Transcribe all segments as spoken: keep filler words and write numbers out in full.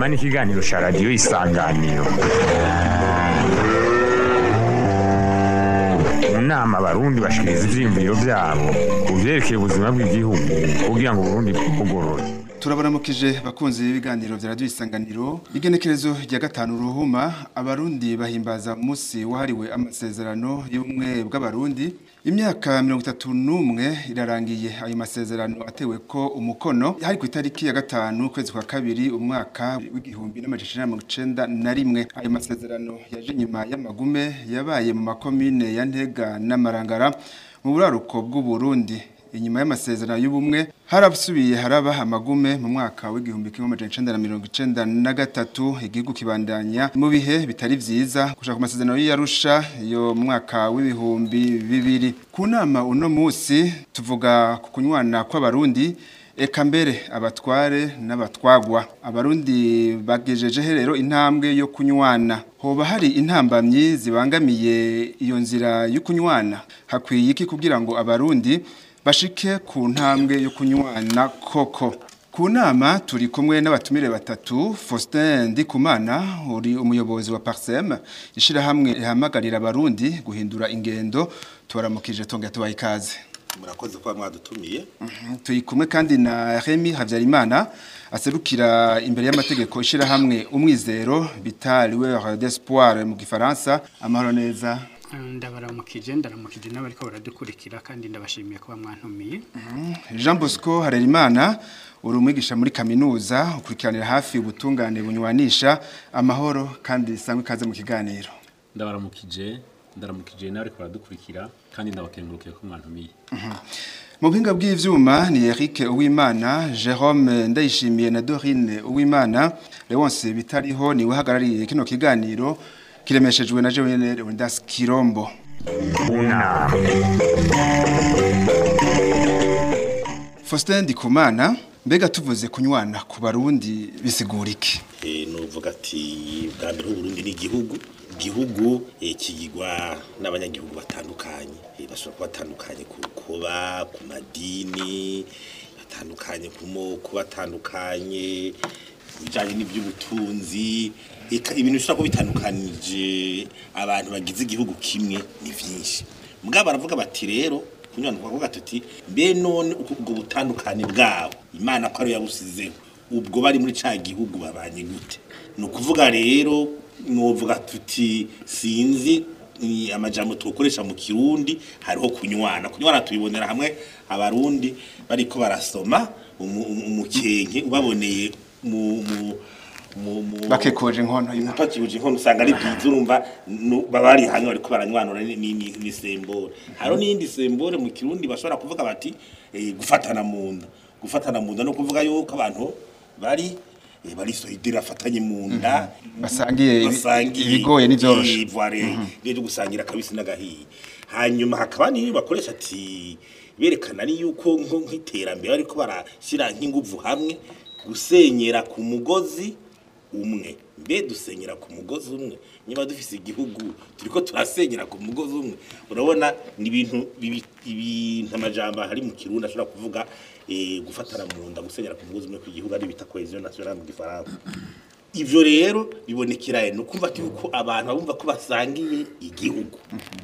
inama n'ikiganiro cya radiyo isanganiro. Mu nama abarundi bashikiriza ivyiyumviro vyabo ku vyerekeye ubuzima bw'igihugu kugira ngo Burundi bugorore. Turabaramukije bakunzi b'ibiganiro vya radio isanganiro. Igenekerezo rya gatanu ruhuma abarundi bahimbaza umunsi wahariwe amasezerano y'ubumwe bw'abarundi. Imyaka mirongo itatu n'umwe irarangiye ayo masezerano atewe ko umukono hari ku itariki ya gatanu kwezi kwa kabiri umwaka w'igihumbi n'amajana mirongo icenda na rimwe. Ayo masezerano yaje nyuma y'amagume yabaye mu makomine ya Ntega n'Amarangara mu buraruko bw'u Burundi. Inyuma y'amasezerano y'ubumwe harasubiye haraba amagume mu mwaka w'igihumbi kimwe amajana icenda na mirongo icenda na gatatu. Igihugu kibandanya mu bihe bitari vyiza gushaka ku masezerano y'Arusha yo mu mwaka w'ibihumbi bibiri. Ku nama uno musi tuvuga ku kunywana kw'abarundi eka mbere abatware n'abatwagwa. Abarundi bagejeje rero intambwe yo kunywana. Hoba hari intambamyi zibangamiye iyo nzira yo kunywana? Hakwiye iki kugira ngo abarundi bashike ku ntambwe yo kunywana koko? Ku nama turi kumwe n'abatumire batatu. Faustin Ndikumana uri umuyobozi wa Parsem, ishirahamwe rihamagarira abarundi guhindura ingendo. Tubaramukije tonga tubaye ikaze. Murakoze kwa mwadutumiye. Mhm. Turi kumwe kandi na Remy Havyarimana aserukira imbere y'amategeko ishirahamwe umwizero bita Lueur d'Espoir mu Gifaransa. Amahoro neza. Ndabaramukije ndaramukije n'abariko baradukurikira kandi ndabashimiye kuba mwantumiye. Jean Bosco Harerimana uri umwigisha muri kaminuza ukurikiranira hafi ubutungane bunywanisha. Amahoro kandi sangwe kaze mu kiganiro. Ndabaramukije ndaramukije n'abariko baradukurikira kandi ndabakengurukiye ko mwantumiye. Mu buhinga bw'ivyuma ni Eric Uwimana, Jerome Ndayishimiye na Dorine Uwimana. Leonce Bitariho ni wahagarariye kino kiganiro kiremeshejwe na Jean Wendas Kirombo. Una Faustin Ndikumana, mbega tuvuze kunywana ku barundi bisigura iki? Eh novuga ati bwa mbere Burundi ni igihugu igihugu kigirwa n'abanyagihugu batandukanye, bashobora kuba batandukanye ku kuba ku madini batandukanye ku moko batandukanye bijanye n'ivy'ubutunzi, ibintu bishobora kuba bitandukanije abantu bagize igihugu kimwe ni vyinshi. Mugabo baravuga bati rero kunywana kwavuga tuti mbe none ubwo butandukane bwabo Imana ko ari yabusizeho ubwo bari muri ca gihugu babanye gute? No kuvuga rero novuga tuti sinzi amajambo tukoresha mu Kirundi hariho kunywana. Kunywana tubibonera hamwe abarundi bariko barasoma umukenke ubaboneye mu mu bakekoje inkono y'umupakije inkono usanga ari byiza urumva babari hanywe ariko baranywanura ni sembore. Haro n'indi sembore mu Kirundi bashobora kuvuga bati gufatana munda. Gufatana munda no kuvuga yuko abantu bari bari sohidira afatanye munda basangiye ibigoye n'ivyoroshe rero gusangira kabisi n'agahiye. Hanyuma hakaba ni bakoresha ati berekana ni yuko nk'iterambere ariko barashira nk'inguvu hamwe gusenyera ku mugozi umwe. Mbe dusenyera ku mugozi umwe niba dufise igihugu turiko turasenyera ku mugozi umwe? Urabona ni ibintu ibintu amajambo hari mu Kirundi ashobora kuvuga eh gufatana mu nda gusenyera ku mugozi umwe ku gihugu ari bita cohesion nationale mu Gifaransa. Ivyo rero bibonekera no kumva ati uko abantu babumva ko basangiye igihugu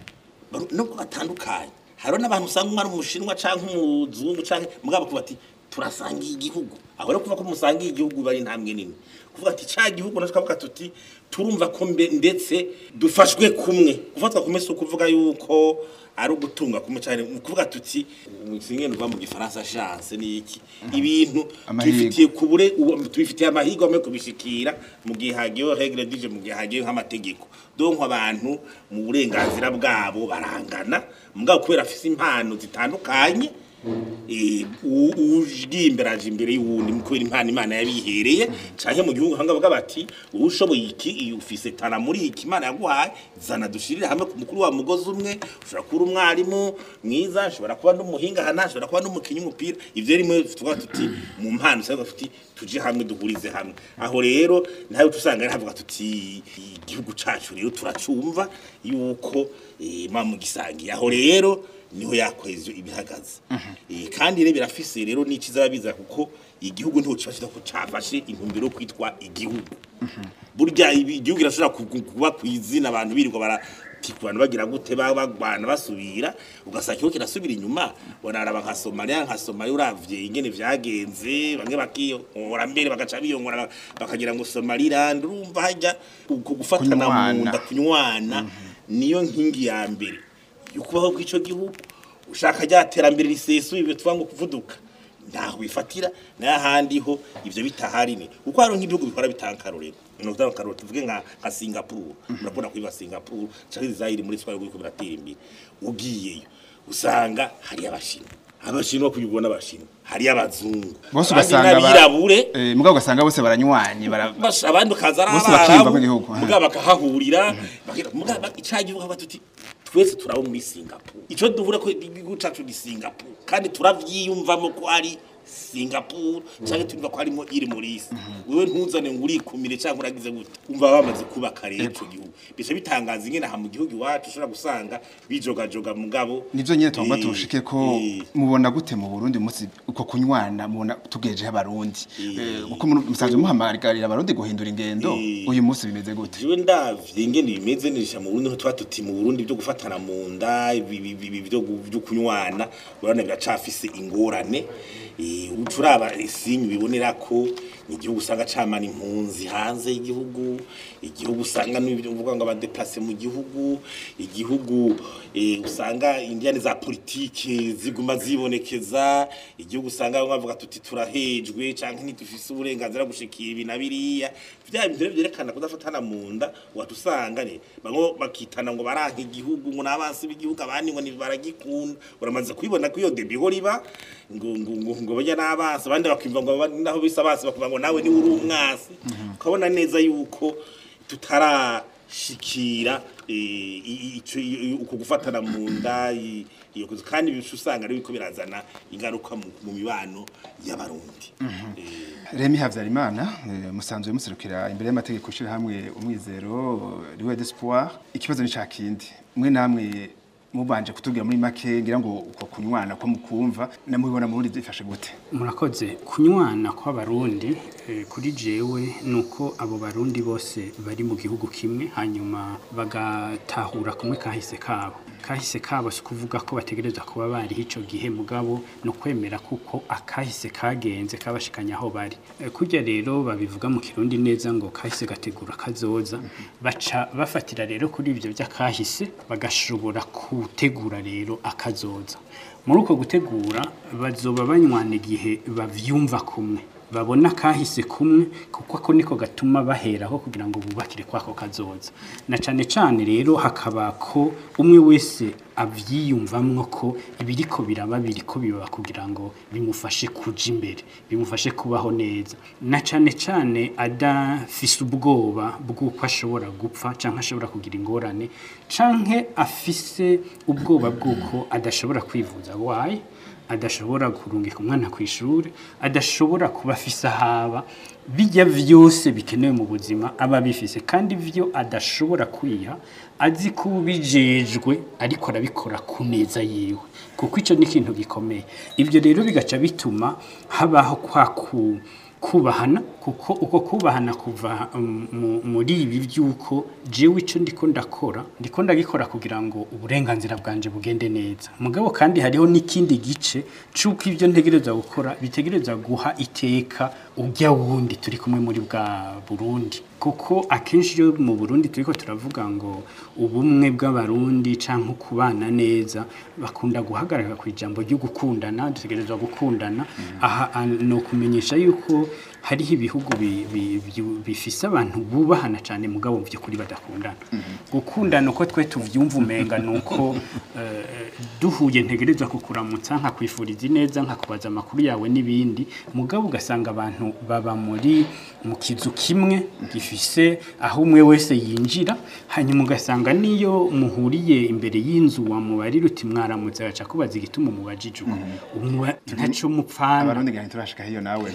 no batandukanye. Haro n'abantu usanga umwe ari umushinwa canke umuzungu canke mugabo kuba ati turasangiye igihugu. Aho rero kuva ko musangiye igihugu bari ntambwe nini kuvuga ati ca gihugu nashakavuga tuti turumva ko ndetse dufashwe kumwe. Gufatwa kumwe so kuvuga yuko ari ugutunga kumwe cyane kuvuga tuti umwingene uva mu Gifaransa chance ni iki ibintu twifitiye kubure twifitiye amahigo amwe kubishikira mu gihe hagiye regle dije mu gihe hagiye nk'amategeko. Donc abantu mu burenganzira bwabo barangana mugabo kubera afise impano zitandukanye eh ujimberaje imbere y'uwundi mu kwera impano Imana yabihereye canke mu gihugu hanga baga bati ushoboye iki ufise tana muri iki Imana yaguhaye zana dushirire hamwe ku mukuru wa mugozi umwe. Ushobora kuba umwarimu mwiza, ushobora kuba n'umuhinga hana, ushobora kuba n'umukinyi umupira. Ivyo rimwe tuvuga tuti mu mpano cyangwa tuti tuje hamwe duhurize hamwe. Aho rero nayo tusanga havuga tuti igihugu cacu rero turacumva yuko eh mamu gisangiye. Aho rero niho yakwezyo ibihagaze eh kandi rero birafise rero n'ikiza biza kuko igihugu nto cibashira ko cafashe intumbero yo kwitwa igihugu burya igihugu irashobora kuba kwizina abantu birirwa bara tikwana bagira gute bagwana basubira ugasaka cyo kirasubira inyuma bonaraba nka Somalia nka Somalia uravye ingene vyagenze bamwe bakiyo ora mbere bagaca biyongora bakagira ngo Somaliland urumva hajya uko gufatana mu nda kunywana niyo nkingi ya mbere yukubaho kw'ico gihugu ushaka ryaterambere risesuye ibyo twango kuvuduka ndaho bifatira n'ahandi ho ivyo bitahari ni uko haro nk'ibihugu bikora bitankarorero no tankarorero tuvuge nka nka Singapore urabona kwiba Singapore cyari Zaire muri twari gukora biratera imbere ugiyeyo usanga hari abashinwa abashinwa kuyibona abashinwa hari abazungu bose ugasanga birabure eh mugabo ugasanga bose baranywanye abandi kazara abarabu mugabo bakahahurira mugabo icaje uvuga batuti twese turabo muri Singapore ico duvura ko igihugu cacu ni Singapore kandi turavyiyumvamo ko ari Singapore cyangwa tuvuga ko harimo iri muri isi wewe ntuzane nguri kumire cyangwa uragize gute umva bamaze kubaka rero ico gihugu bisha bitangaza ingene ha mu gihugu iwacu ushobora gusanga bijoga joga mugabo nivyo nyene twamba tushike ko mubona gute mu Burundi musi uko kunywana mubona tugeje abarundi uko musanze muhamagarira abarundi guhindura ingendo uyu musi bimeze gute je ndavye ingene bimeze nisha mu Burundi twatuti mu Burundi byo gufatana mu nda byo byo kunywana urana biracafise ingorane eh ucuraba isinyu bibonera ko igihugu usanga camana impunzi hanze y'igihugu igihugu usanga n'ibyo mvuga ngo abadeplace mu gihugu igihugu eh usanga indiane za politike ziguma zibonekeza igihugu usanga bavuga tuti turahejwe canke ntitufise uburenganzira gushikira ibi nabiriya vya bintu byerekana kudafatana mu nda watusanga ne bango bakitana ngo baranka igihugu ngo nabansi b'igihugu abandi ngo nibaragikunda uramaze kwibona ko iyo debi ho riba ngo ngo ngo bajya nabansi abandi bakimva ngo naho bisabase bakuvuga ngo nawe ni uri umwasi ukabona neza yuko tutarashikira uko gufatana mu nda iyo kandi bishusanga ari biko birazana ingaruka mu mibano y'abarundi Remy Havyarimana musanzwe muserukira imbere y'amategeko shira hamwe umwizero riwe d'espoir ikibazo ni cakindi mwe namwe mubanje kutubwira muri make ngira ngo uko kunywana ko mukumva namubibona mu Burundi zifashe gute murakoze kunywana kwa barundi eh, kuri jewe nuko abo barundi bose bari mu gihugu kimwe hanyuma bagatahura kumwe kahise kabo kahise kabo kuvuga ko bategereza kuba bari hico gihe mugabo no kwemera kuko akahise kagenze kabashikanya aho bari e, kujya rero babivuga mu kirundi neza ngo kahise gategura kazoza baca bafatira rero kuri ivyo by'akahise bagashobora gutegura rero akazoza muri uko gutegura bazoba banywana igihe bavyumva kumwe babona kahise kumwe kuko ako niko gatuma baheraho kugira ngo bubakire kwako kazoza na cane cane rero hakaba ko umwe wese avyiyumvamwo ko ibiriko biraba biriko biba kugira ngo bimufashe kuja imbere bimufashe kubaho neza na cane cane adafise ubwoba bw'uko ashobora gupfa canke ashobora kugira ingorane canke afise ubwoba bw'uko adashobora kwivuza waye adashobora kurungika umwana ku ishuri adashobora kuba afisa haba bijya vyose bikenewe mu buzima aba bifise kandi vyo adashobora kwiha azi ko bijejwe ariko arabikora kuneza yiwe kuko ico ni ikintu gikomeye ivyo rero bigaca bituma habaho kwa ku kubahana kuko uko kubahana kuva um, muri ibi byuko jewe ico ndiko ndakora ndiko ndagikora kugira ngo uburenganzira bwanje bugende neza mugabo kandi hariho n'ikindi gice cuko ivyo ntegereza gukora bitegereza guha iteka ujya wundi turi kumwe muri bwa Burundi kuko akenshi yo mu Burundi turiko turavuga ngo ubumwe bw'abarundi canke kubana neza bakunda guhagarara ku ijambo ryo gukundana dutegerezwa gukundana mm. aha no kumenyesha yuko hariho ibihugu bifise abantu bubahana cyane mugabo byo kuri badakundana gukundana uko twe tuvyumva umenga nuko duhuye ntegerezwa kukuramutsa nka kwifuriza neza nka kubaza amakuru yawe nibindi mugabo ugasanga abantu baba muri mu kizu kimwe gifise aho umwe wese yinjira hanyuma ugasanga niyo muhuriye imbere y'inzu wa mubarira uti mwaramutse gaca kubaza igituma mubajijuko umwe ntaco mupfana abarundi gani turashika hiyo nawe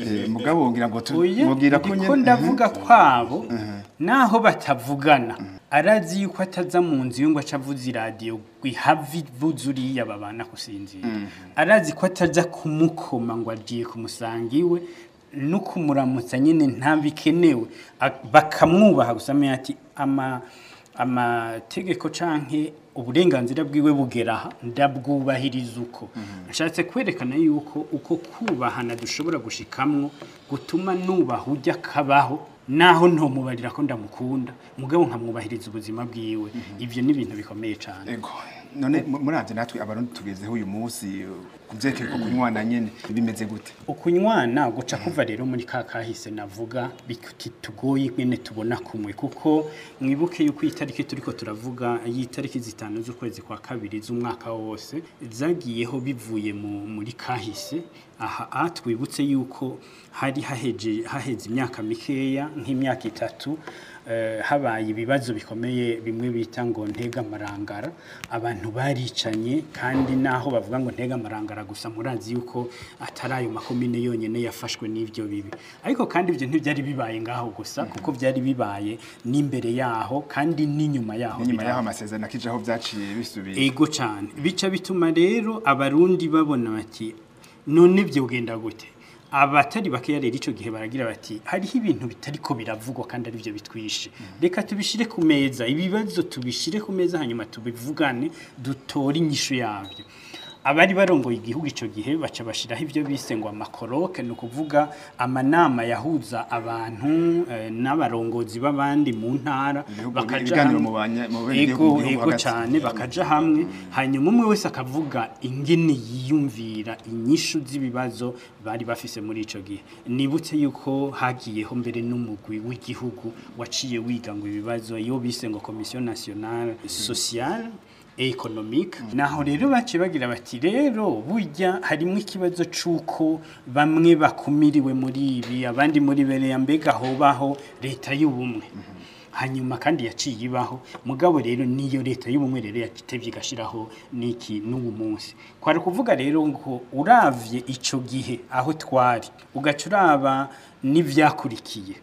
mugabo ngira ngo mugira ko ndavuga kwabo naho batavugana arazi yuko ataza mu nzu ngo acavuza iradiyo ihavi vuzuriya babana kusinzira arazi ko ataza kumukoma ngo agiye kumusanga iwe no kumuramutsa nyine ntabikenewe bakamwubaha gusama ati ama amategeko canke uburenganzira bwiwe bugeraha ndabwubahiriza uko nshatse kwerekana yuko uko kubahana dushobora gushikamwo gutuma nubaha ujya kabaho naho ntomubarira ko ndamukunda mugabo nkamwubahiriza ubuzima bwiwe ivyo ni ibintu bikomeye cyane ego none muravye natwe abarundi tugezeho uyu munsi kuvyekeye ko kunywana nyene bimeze gute ukunywana guca kuva rero muri ka kahise navuga bitugoye nyene tubona kumwe kuko mwibuke yuko itariki turiko turavuga yitariki zitanu z'ukwezi kwa kabiri z'umwaka wose zagiyeho bivuye mu muri kahise aha atwibutse yuko hari haheje haheze imyaka mikeya nk'imyaka itatu Uh, habaye ibibazo bikomeye bimwe bita ngo ntega marangara abantu baricanye kandi naho bavuga ngo ntega marangara gusa murazi yuko atarayo makomine yonyene yafashwe n'ivyo bibi ariko kandi ivyo ntibyari bibaye ngaho gusa kuko byari bibaye n'imbere yaho kandi n'inyuma yaho n'inyuma yaho amasezerano akijaho byaciye bisubira ego cyane bica bituma rero abarundi babona bati none byo genda gute abatari bakeya rero ico gihe baragira bati hariho ibintu bitariko biravugwa kandi ari byo bitwishe reka tubishire ku meza ibibazo tubishire ku meza hanyuma tubivugane dutore inyishu yavyo abari barongoye igihugu ico gihe baca bashiraho ivyo bise ngo amakoroke no kuvuga amanama yahuza abantu e, n'abarongozi babandi mu ntara bakaja mu ego ego cyane bakaja hamwe hanyuma umwe wese akavuga ingene yiyumvira inyishu z'ibibazo bari bafise muri ico gihe nibutse yuko hagiyeho mbere n'umugwi w'igihugu waciye wiga ngo ibibazo iyo bise ngo Commission Nationale Sociale economique naho rero bace bagira bati rero burya harimo ikibazo cuko bamwe bakumiriwe muri ibi abandi muri bere ya mbega hobaho leta y'ubumwe hanyuma kandi yaciye ibaho mugabo rero niyo leta y'ubumwe rero yakitevye gashiraho niki n'ubu munsi kwari kuvuga rero ngo uravye ico gihe aho twari ugacuraba n'ivyakurikiye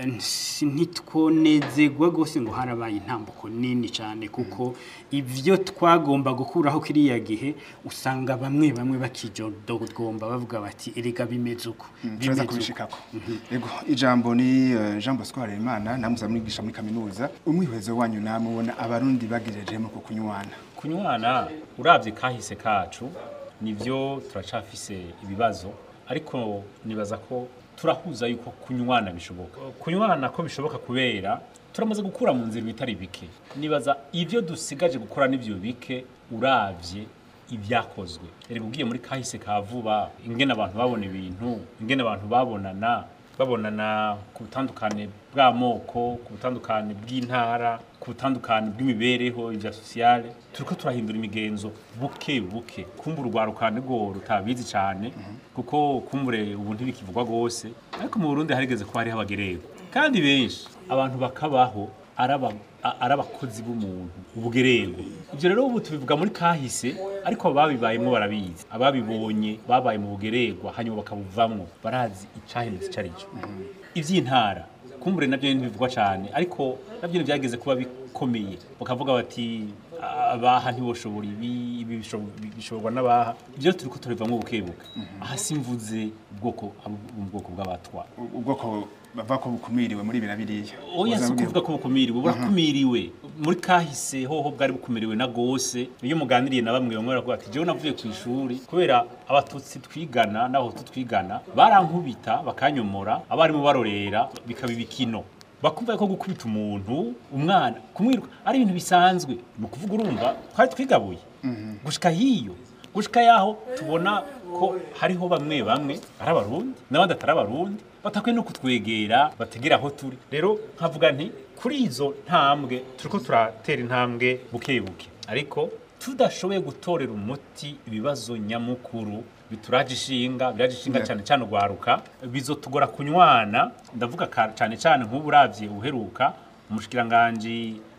ntitwonezegwa gose ngo harabaye intambuko nini cyane kuko ivyo twagomba gukuraho kiriya gihe usanga bamwe bamwe bakijodogomba bavuga bati erega bimeze uko bimeze kubishikako yego ijambo ni uh, Jean Bosco Harerimana namuza mwigisha muri kaminuza umwihwezo wanyu namubona abarundi bagirejemo ko kunywana kunywana uravye kahise kacu nivyo turacafise ibibazo ariko nibaza ko turahuza yuko kunywana bishoboka kunywana ko bishoboka kubera turamaze gukura mu nzira bitari bike nibaza ivyo dusigaje gukora n'ivyo bike uravye ibyakozwe rero ugiye muri kahise ka vuba ingene abantu babona ibintu ingene abantu babonana babonana ku butandukane bw'amoko ku butandukane bw'intara ku butandukane bw'imibereho ivya sociale turiko turahindura imigenzo buke buke kumbura urwarukane rwo rutabizi cyane kuko kumbure ubu ntibikivugwa gose ariko mu Burundi harigeze ko hari abagerego kandi benshi abantu bakabaho araba arabakozi b'umuntu ubugerego ivyo rero ubu tubivuga muri kahise ariko ababibayemo barabizi ababibonye babaye mu bugeregwa hanyuma bakabuvamwo barazi icahindutse carico ivy'intara kumbure navyo ntibivugwa cyane ariko navyo byageze kuba bikomeye bakavuga bati abaha ntiboshobora ibi ibi bishoborwa n'abaha ivyo turiko turivamwo bukebuka aha simvuze ubwoko ubwoko bw'abatwa ubwoko bava ko bukumiriwe muri birabiriye oya si kuvuga ko bukumiriwe burakumiriwe muri kahise hoho bwari bukumiriwe na gose iyo muganiriye na bamwe bamwe baravuga ati jewe navuye ku ishuri kubera abatutsi twigana naho tutwigana barankubita bakanyomora abarimo barorera bikaba ibikino bakumva ko gukubita umuntu umwana kumwiruka ari ibintu bisanzwe mu kuvuga urumva twari twigabuye gushika hiyo gushika yaho tubona ko hariho bamwe bamwe ari abarundi n'abandi atari abarundi batakwe no kutwegera bategera aho turi rero nkavuga nti kuri izo ntambwe turiko turatera intambwe buke buke ariko tudashoboye gutorera umuti ibibazo nyamukuru bituraje ishinga biraje ishinga cyane cyane ugwaruka bizotugora kunywana ndavuga cyane cyane nk'uburavye uheruka umushikiranganje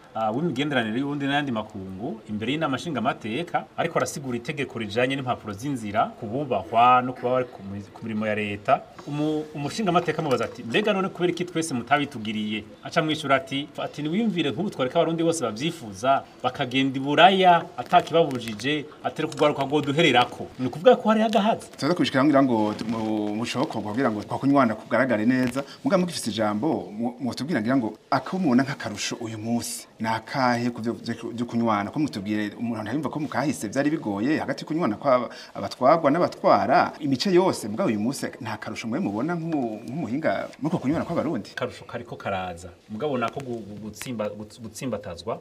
uh, w'imigenderanire y'ubundi n'andi makungu imbere y'inama nshingamateka ariko arasigura itegeko rijanye n'impapuro z'inzira kububahwa no kuba bari ku mirimo ya leta. Umushingamateka mubaza ati mbega none kubera iki twese mutabitugiriye? Aca mwishura ati ati niwiyumvire nk'ubu twareka abarundi bose bavyifuza bakagenda iburaya atakibabujije atari kugwaruka ngo duhererako. Ni kuvuga ko hari agahaza. Tuza kubishikira ngira ngo mushoko kugira ngo kwa kunywana kugaragare neza. Muga mugifise ijambo mutubwira ngira ngo akumuna nk'akarusho uyu munsi nakahe kuvyo byo kunywana ko mutubwire umuntu ntayumva ko mukahise byari bigoye hagati kunywana kwa abatwagwa n'abatwara imice yose muga uyu munsi nta karusho mwe mubona nk'umuhinga muko kunywana kwa barundi. Karusho kariko karaza mugabo nako gutsimba gutsimbatazwa.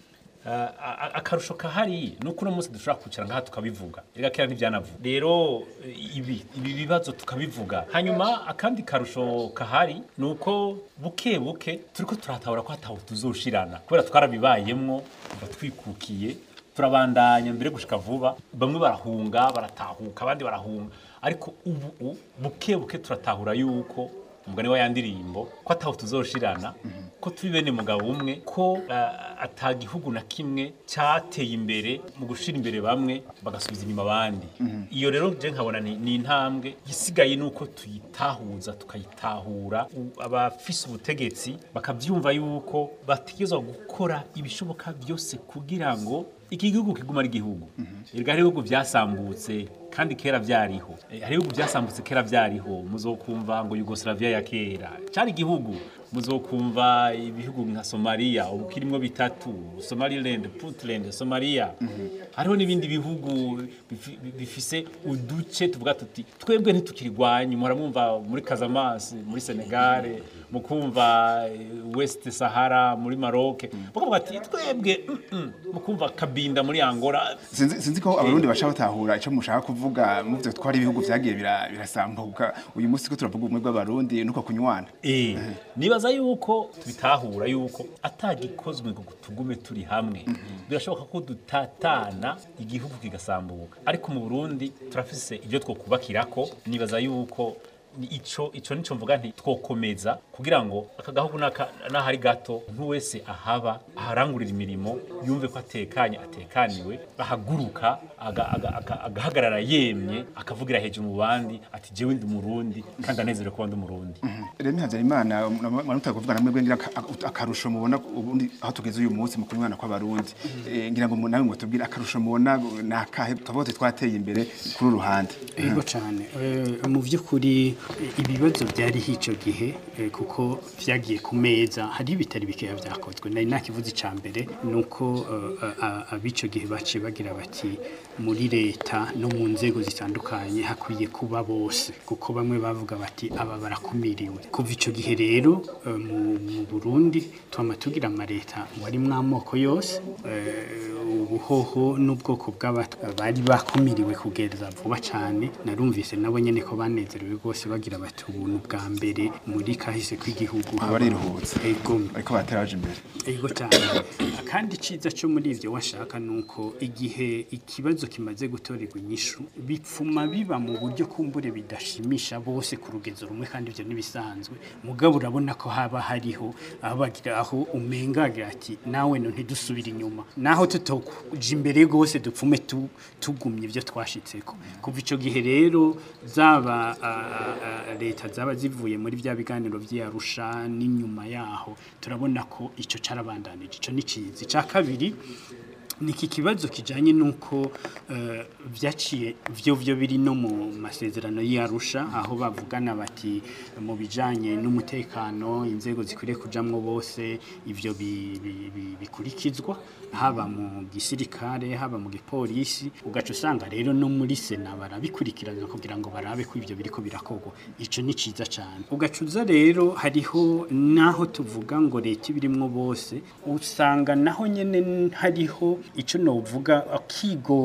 Uh, akarusho kahari nuko no munsi dushobora kwicara ngaha tukabivuga ega kera ntivyanavuga rero ibi ibi bibazo tukabivuga hanyuma akandi karusho kahari nuko buke buke turiko turatahura ko hataho tuzoshirana kubera twarabibayemwo batwikukiye turabandanya mbere gushika vuba bamwe barahunga baratahuka abandi barahunga ariko ubu buke buke turatahura yuko umugani wa yandirimbo ko ataho tuzoshirana ko turi bene mugabo umwe ko uh, atagihugu na kimwe cyateye imbere mu gushira imbere bamwe bagasubiza inyuma abandi. Mm -hmm. Iyo rero je nkabona ni, ni intambwe gisigaye nuko tuyitahuza tukayitahura abafise ubutegetsi bakavyumva yuko batigezwa gukora ibishoboka byose kugira ngo iki gihugu kiguma ari gihugu. Mm -hmm. Irga ibihugu byasambutse kandi kera vyariho. E, hari ibihugu byasambutse kera vyariho muzokumva ngo Yugoslavia ya kera cyari gihugu muzokumva ibihugu nka Somalia ubu kirimwo bitatu Somaliland, Puntland, Somalia. Mm -hmm. Hariho n'ibindi bihugu bifise uduce tuvuga tuti twebwe ntitukirwanye muramumva muri Casamance muri Senegal mukumva West Sahara muri Maroc bakavuga ati twebwe mukumva Kabinda muri Angola. Sinzi sinzi ko abarundi basha batahura ico mushaka kuvuga muvyo twari ibihugu vyagiye birasambuka uyu munsi ko turavuga umwe bw'abarundi nuko kunywana. Eh nibaza yuko tubitahura yuko atagikozwe ngo tugume turi hamwe. Mm -hmm. Birashoboka ko dutatana igihugu kigasambuka ariko mu Burundi turafise ibyo twokubakirako nibaza yuko ico ico nico mvuga nti twokomeza kugira ngo akagahugu n'ahari gato ntu wese ahaba aharangurira imirimo yumve ko atekanye atekaniwe ahaguruka agahagarara yemye akavugira hejuru mu bandi ati jewe ndi Murundi kandi anezere ko ndi Murundi. Remi Havyarimana manuta kuvuga namwe bwengira akarusho mubona ubundi aho tugeze uyu munsi mu kunywana kwa barundi ngira ngo nawe ngo tubwira akarusho mubona nakahe twabote twateye imbere kuri ruhande. Yego cyane mu vy'ukuri ibibazo byari hico gihe kuko vyagiye ku meza hari bitari bikeya vyakozwe nari nakivuze icambere nuko abico gihe baci bagira bati muri leta no mu nzego zitandukanye hakwiye kuba bose kuko bamwe bavuga bati aba barakumiriwe kuva ico gihe rero mu Burundi twama tugira ama leta wari mwamoko yose ubuhoho n'ubwoko bw'abari bakumiriwe kugeza vuba cyane narumvise nabo nyene ko banezerewe gose bagira bati ubuntu bwa mbere muri kahise kw'igihugu abariruhutse ego ariko bateraje imbere ego cyane kandi ciza cyo muri ivyo washaka nuko igihe ikibazo kimaze gutorerwa inyishu bipfuma biba mu buryo kumbure bidashimisha bose ku rugezo rumwe kandi ivyo nibisanzwe mugabo urabona ko haba hariho abagira aho umengagira ati nawe no ntidusubira inyuma naho tutokuja imbere gose dupfume tu, tugumye ivyo twashitseko kuva ico gihe rero zaba leta zaba zivuye muri vya biganiro vy'Arusha n'inyuma yaho turabona ko ico carabandanije ico ni cizi ca kabiri niki kibazo kijanye nuko uh, vyaciye vyo vyo biri no mu masezerano y'Arusha aho bavugana bati mu bijanye n'umutekano inzego zikwiriye kujamwo bose ivyo bikurikizwa haba mu gisirikare haba mu gipolisi ugaca usanga rero no muri sena barabikurikirana kugira ngo barabe ko ivyo biriko birakogwa ico ni ciza cyane ugacuza rero hariho naho tuvuga ngo leta birimwo bose usanga naho nyene hariho ico no uvuga akigoro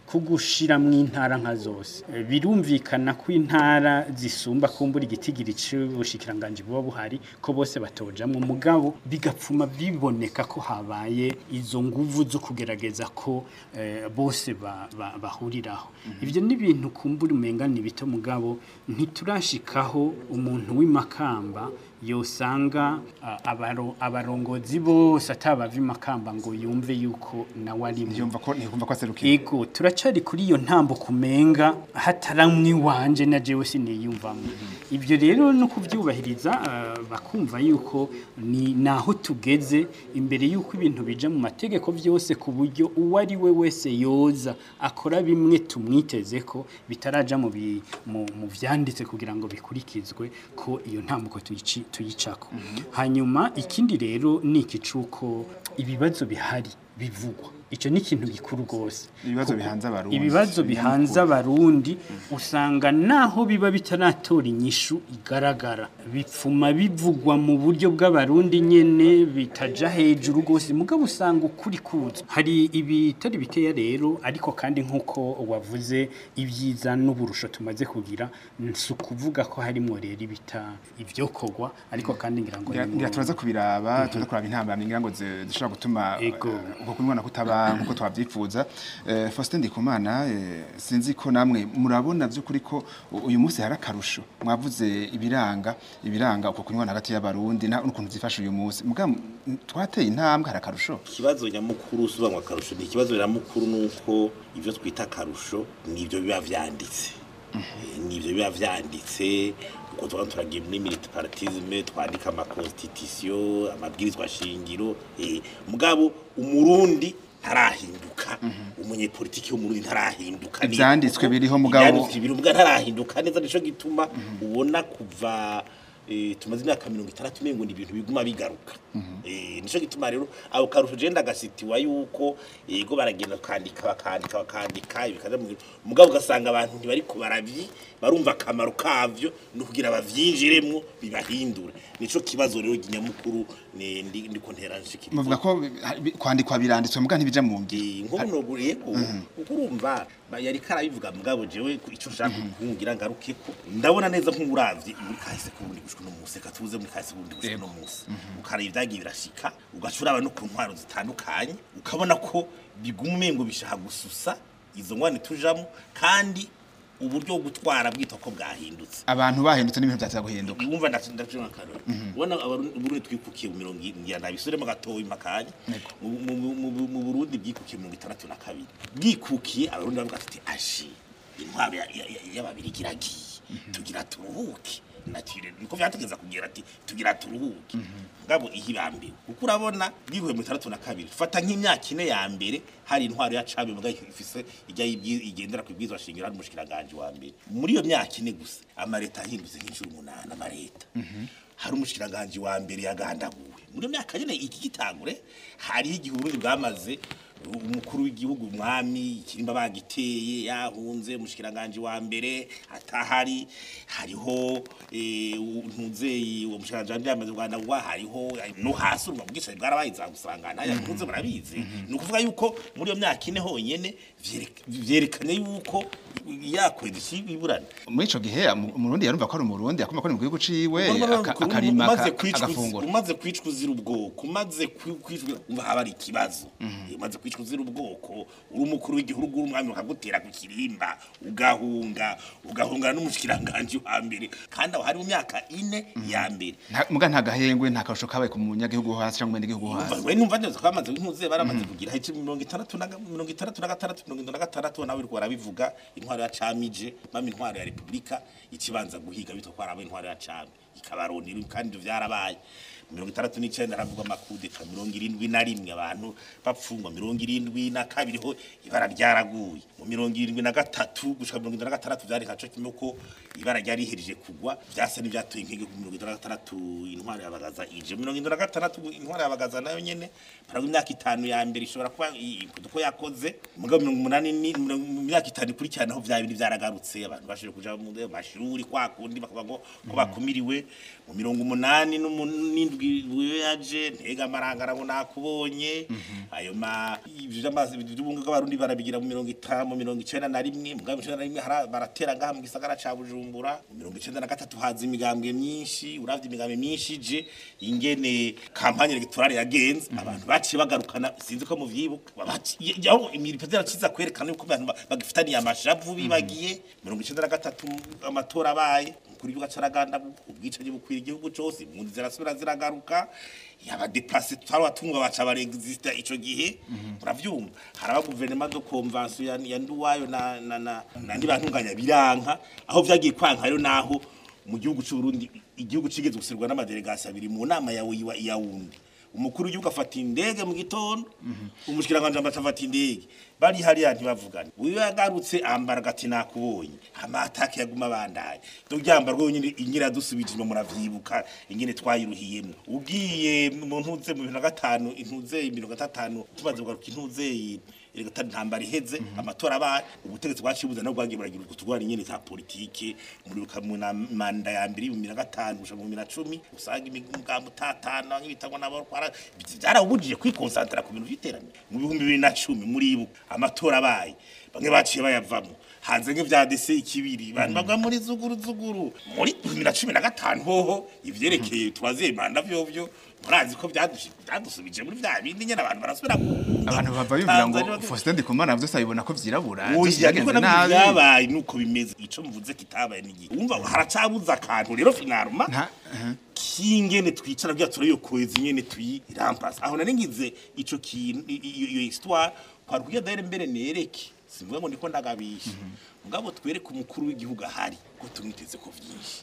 kugushira mu intara nka zose e, birumvikana ko intara zisumba kumbura igitigiri c'ubushikiranganje buba buhari ko bose batojamwe mugabo bigapfuma biboneka ko habaye izo nguvu zo kugerageza ko e, bose ba, ba, bahuriraho mm -hmm. Ivyo ni ibintu kumbura umenga ni bito mugabo ntiturashikaho umuntu w'imakamba yosanga uh, abaro abarongozi bose atabava imakamba ngo yumve yuko nawe ari yumva ko ntikumva ko aserukiye ego turacari kuri iyo ntambo kumenga hataramwe wanje na jewe siniyumvamo mm -hmm. Ibyo rero no kuvyubahiriza uh, bakumva yuko ni naho tugeze imbere yuko ibintu bija mu mategeko vyose ku buryo uwari we wese yoza akora bimwe tumwiteze ko bitaraja mu mu vyanditse kugira ngo bikurikizwe ko iyo ntambuko tuyici tuyicako mm -hmm. Hanyuma ikindi rero ni ikicuko ibibazo bihari bivugwa ico ni ikintu gikuru gose ibibazo bihanza abarundi ibibazo bihanza abarundi usanga naho biba bitaratora inyishu igaragara bipfuma bivugwa mu buryo bw'abarundi nyene bitaja hejuru gose mugabo usanga ukuri kuzo hari ibitari bikeya rero ariko kandi nkuko wavuze ibyiza n'uburusho tumaze kugira nsukuvuga ko harimo rero ibita ivyokogwa ariko kandi ngira ngo ngira turaza kubiraba tuza kuraba intambamye ngira ngo zishobora gutuma uko kunywana kutaba nkuko twavyifuza eh, Faustin Ndikumana eh, sinzi ko namwe murabona by'ukuri ko uyu munsi harakarusho mwavuze ibiranga ibiranga uko kunywana hagati y'abarundi n'ukuntu zifasha uyu munsi muga twateye intambwe harakarusho ikibazo nyamukuru usubangwa karusho ni ikibazo nyamukuru nuko ivyo twita karusho nivyo biba vyanditse mm -hmm. e, nivyo biba vyanditse uko turagiye muri multipartisme twandika ama constitution amabwirizwa shingiro eh mugabo umurundi ntarahinduka mm -hmm. umunyepolitiki w'umurundi ntarahinduka ivyanditswe biriho mugabo ibirumbuga ntarahinduka neza nico gituma mm -hmm. ubona kuva eh tumaze imyaka mirongo itandatu mengo ni ibintu biguma bigaruka mm -hmm. eh nico gituma rero abo karusho genda gasitiwa yuko yego baragenda kwandika bakandika bakandika ibikaza mugabo ugasanga abantu ntibari ko baravyi barumva akamaro kavyo no kugira bavyinjiremwo bibahindura nico kibazo rero ginyamukuru ni ndiko ntera nshikira muvuga ko kwandikwa biranditswe muga ntibija mu ngi nk'ubunoguriye ko ukurumva yari karabivuga mugabo jewe ico nshaka kungira ngaruke ko ndabona neza nk'uburavyi muri kahise kurundi gushika no museka tuze muri kahise kurundi gushika no musi ukara ivyagiye birashika ugacuraba no ku ntwaro zitandukanye ukabona ko bigumengo bishaha gususa izo ngwane tujamo kandi uburyo bwo gutwara bwitoko bwahindutse abantu bahindutse n'ibintu byatsa guhinduka umva ndacyo nakaro ubona abarundi twikukiye mu mirongo ngira nabisore magatowe imakanye mu Burundi bwikukiye mirongo itandatu na kabiri bwikukiye abarundi bavuga ati ashi intwaro y'ababiri giragiye tugira turuhuke natire niko vyategeza kugira ati tugira turuhuke ngabo ihibambiwe kuko urabona bwihuye mu itandatu na kabiri fata nk'imyaka ine ya mbere hari intwaro ya cabe mugaye ifise ijya igendera ku bwizwa shingira n'umushikiranganje wa mbere muri iyo myaka ine gusa amareta ahindutse nk'inshuro umunani amareta hari umushikiranganje wa mbere yagandaguwe muri iyo myaka nyene iki gitangure hari igihugu bwamaze umukuru w'igihugu umwami kirimba bagiteye yahunze umushikiranganje wa mbere atahari hariho ntuzeyi uwo mushikiranganje yamaze Rwanda gwa hariho no hasi urumva bwicaye bwarabayiza gusangana yakunze murabizi nukuvuga yuko muri iyo myaka ine honyene vyerekanye yuko yakweza iburana muri ico gihe umurundi yarumva ko ari umurundi akoma ko ni mu gihugu ciwe akarima agafungura umaze kwicuzira ubwoko umaze kwicuzira habari ikibazo umaze kwicuzira ubwoko uri umukuru w'igihugu umwami ukagutera ku kirimba ugahunga ugahunga n'umushikiranganje wa mbere kandi aho hari mu myaka ine ya mbere muga nta gahengwe nta karusho kabaye ku munyagihugu hasi cyangwa mu gihugu hasi we numva neza kwamaze intuze baramaze kugira hici mirongo itandatu na mirongo itandatu na gatandatu mirongo na gatandatu nawe uri kwarabivuga intwaro ya camije mami intwaro ya republika ikibanza guhiga bito kwarabo intwaro ya cami ikabaronira kandi vyarabaye mirongo itandatu n'icenda aravuga makudeta mirongo irindwi na rimwe abantu bapfungwa mirongo irindwi na kabiri ho ibara ryaraguye mu mirongo irindwi na gatatu gushika mirongo irindwi na gatandatu vyari nkaco kimwe ko ibara ryari hirije kugwa vyase n'ivyatoye inkege ku mirongo irindwi na gatandatu intwaro yabagaza ije mirongo irindwi na gatandatu intwaro yabagaza nayo nyene paragu imyaka itanu ya mbere ishobora kuba kuko yakoze mugabo mirongo umunani ni imyaka itanu ikurikirana aho vya bindi vyaragarutse abantu bashije kuja mu mashuri kwa kundi bakavuga ngo ko bakumiriwe mu mirongo umunani n'indwi bwiwe yaje ntega amarangara ngo nakubonye ayo ma ivyo by'amazi by'ubunga bw'abarundi barabigira mu mirongo itanu mirongo icenda na rimwe mu mirongo icenda na rimwe baratera ngaha mu gisagara ca Bujumbura mirongo icenda na gatatu haza imigambwe myinshi uravye imigambwe myinshi je ingene kampanye electorale yagenze abantu baciye bagarukana sinzi ko muvyibuka yaho imiripete yaciza kwerekana yuko abantu bagifitaniye amashavu bibagiye mirongo icenda na gatatu amatora abaye kuri yuga caraganda ubwicaje bukwira igihugu cyose impunzi zirasubira ziragaruka yaba déplacer twari batunga baca barexista ico gihe muravyumva haraba gouvernement de convention ya nduwayo na na nandi bantunganya biranka aho vyagiye kwanka rero naho mu gihugu cy'u Burundi igihugu cigeze gusirwa n'amadelegation abiri mu nama yawe ya wundi umukuru w'igihugu afata indege mu gitondo umushikiranganje amafata indege bari hari yanti bavugana uyu yagarutse ambara gati nakubonye amatake yaguma bandaye dogyamba rwo nyine inyira dusubije mu muravyibuka ingene twayiruhiyemo ugiye mu ntuze mu bibiri na gatanu intuze mirongo itanu tumaze kugaruka intuze Erega ntambara iheze amatora abaye ubutegetsi bwacibuza no bwagiye buragira utugwara nyene za politike muri kamwe na manda ya mbere mu bibiri na gatanu gushaka mu bibiri na cumi usanga imigambo tatana nk'ibitangwa nabo kwara byarabujije kwikonsantra ku bintu biteranye mu bihumbi bibiri na cumi muri ibu amatora abaye bamwe baciye bayavamo hanze nk'ivya D C ikibiri bantu bagwa muri zuguru zuguru muri bibiri na cumi na gatanu hoho ivyerekeye twaziye manda vyovyo murazi ko byadusubije muri vya bindi nyene abantu barasubira abantu bava bivuga ngo Faustin Ndikumana navyo sayibona ko vyirabura byagenze nabi yabaye nuko bimeze ico mvuze kitabaye n'igihe umva haracabuza akantu rero finaruma kingene twicara bya turiyo kwezi nyene tuyirampasa aho nari ngize ico kintu iyo histoire kwa kugira dare mbere nereke simwe ngo ndiko ndagabisha mugabo twereke umukuru w'igihugu ahari ko tumwiteze ko vyinshi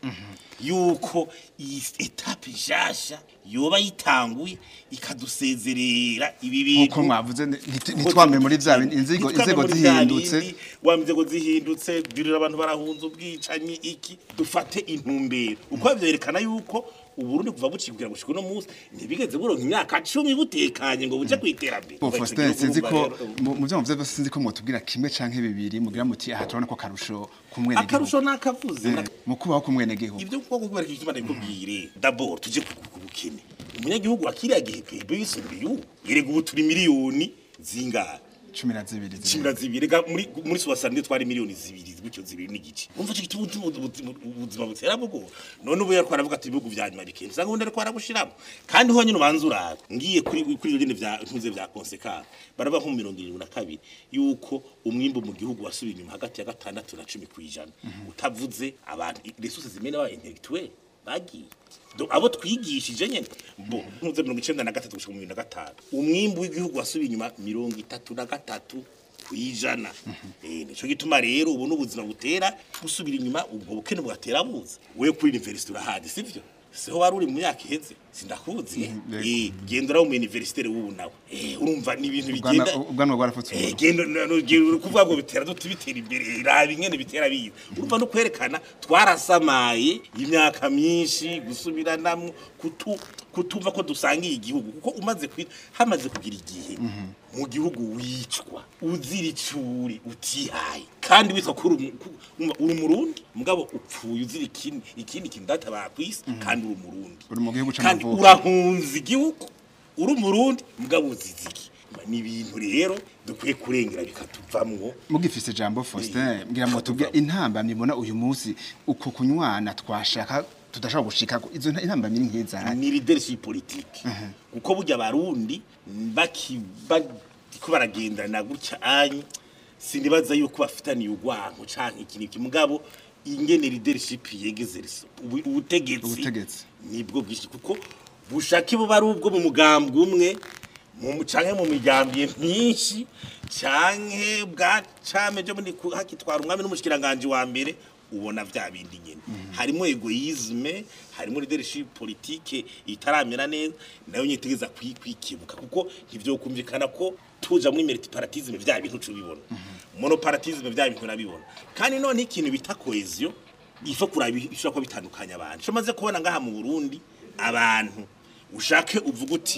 yuko iyi etape jashya yoba yitanguye ikadusezerera ibi bintu uko mwavuze ntitwame muri vya inzigo inzego zihindutse wamize ngo zihindutse birira abantu barahunza ubwicanyi iki dufate intumbero uko byerekana yuko Uburundi kuva bucikugira gushika no munsi ntibigeze buronka imyaka cumi butekanye ngo buje kwiterambere Faustin sinzi ko mu byo mvuze sinzi ko mutubwira kimwe canke bibiri mugira muti aha turabona ko karusho kumwene gihugu akarusho nakavuze mu kubaho kumwene gihugu ibyo kuko kubereka ikimana bikubwire d'abord tuje kubukene umunyagihugu akiriya gihe bisumbiye yerega ubu turi miliyoni zingahe cumi na zibiri cumi na zibiri muri muri soixante twari miliyoni zibiri gutyo zibiri n'igice umva cyo gituma ubuzima butera bwo none ubu yariko aravuga ati ibihugu vyanyuma bikenze sanga undi ariko aragushiramo kandi ho nyine ubanzura ngiye kuri kuri ibyo vya ntuze vya konsekara baraba nko mirongo irindwi na kabiri yuko umwimbo mu gihugu wasubiye inyuma hagati ya gatandatu na cumi kwijana utavuze abantu resources zimene ba intellectuel bagiye do abo twigishije nyene bo ntuze mirongo icenda na gatatu gushika mu bibiri na gatanu umwimbo w'igihugu wasubiye inyuma mirongo itatu na gatatu kwijana eh nico gituma rero ubu n'ubuzima butera gusubira inyuma ubwo bukene bwatera buza we kuri university urahadi sivyo seho wari uri mu myaka iheze sindakuzi eh gendera mu university ubu nawe eh urumva ni ibintu bigenda ubwanwa bwarafutse eh genda kuvuga ngo bitera dutibitera imbere rabi ingene bitera biye urumva no kwerekana twarasamaye imyaka myinshi gusubiranamwe kutu kutumva ko dusangiye igihugu kuko umaze hamaze kugira igihe mu gihugu wicwa uzira icuri utihaye kandi witwa kuri uri murundi mugabo upfuye uzira ikindi ikindi kindata bakwisi kandi uri murundi uri mu gihugu cy'amavuko urahunza igihugu uri murundi mugabo uziziki ni ibintu rero dukwiye kurengera bikatuvamwo mugifise jambo Faustin ngira mo tubya intamba mibona uyu munsi uko kunywana twashaka tudashaka gushika izo intamba miri nkeza ni leadership politique uko burya barundi baki ko baragendana gutya anyi sindibaza yuko bafitaniye ugwanko canke ikintu kimugabo ingene leadership yegeze ubutegetsi nibwo bwishi kuko bushake bo bari ubwo mu mugambwe umwe mu canke mu migambiye myinshi canke bwa came byo muri hakitwara umwami n'umushikiranganje wa mbere ubona vya bindi nyene harimo egoisme harimo leadership politique itaramera neza nayo nyitegeza kwikwikibuka kuko ntivyo kumvikana ko tuja muri multipartisme vya bintu cubibona monopartisme vya bintu nabibona kandi none ikintu bita cohesion ifo kurabishura ko bitandukanya abantu cyo maze kubona ngaha mu Burundi abantu ushake uvuga uti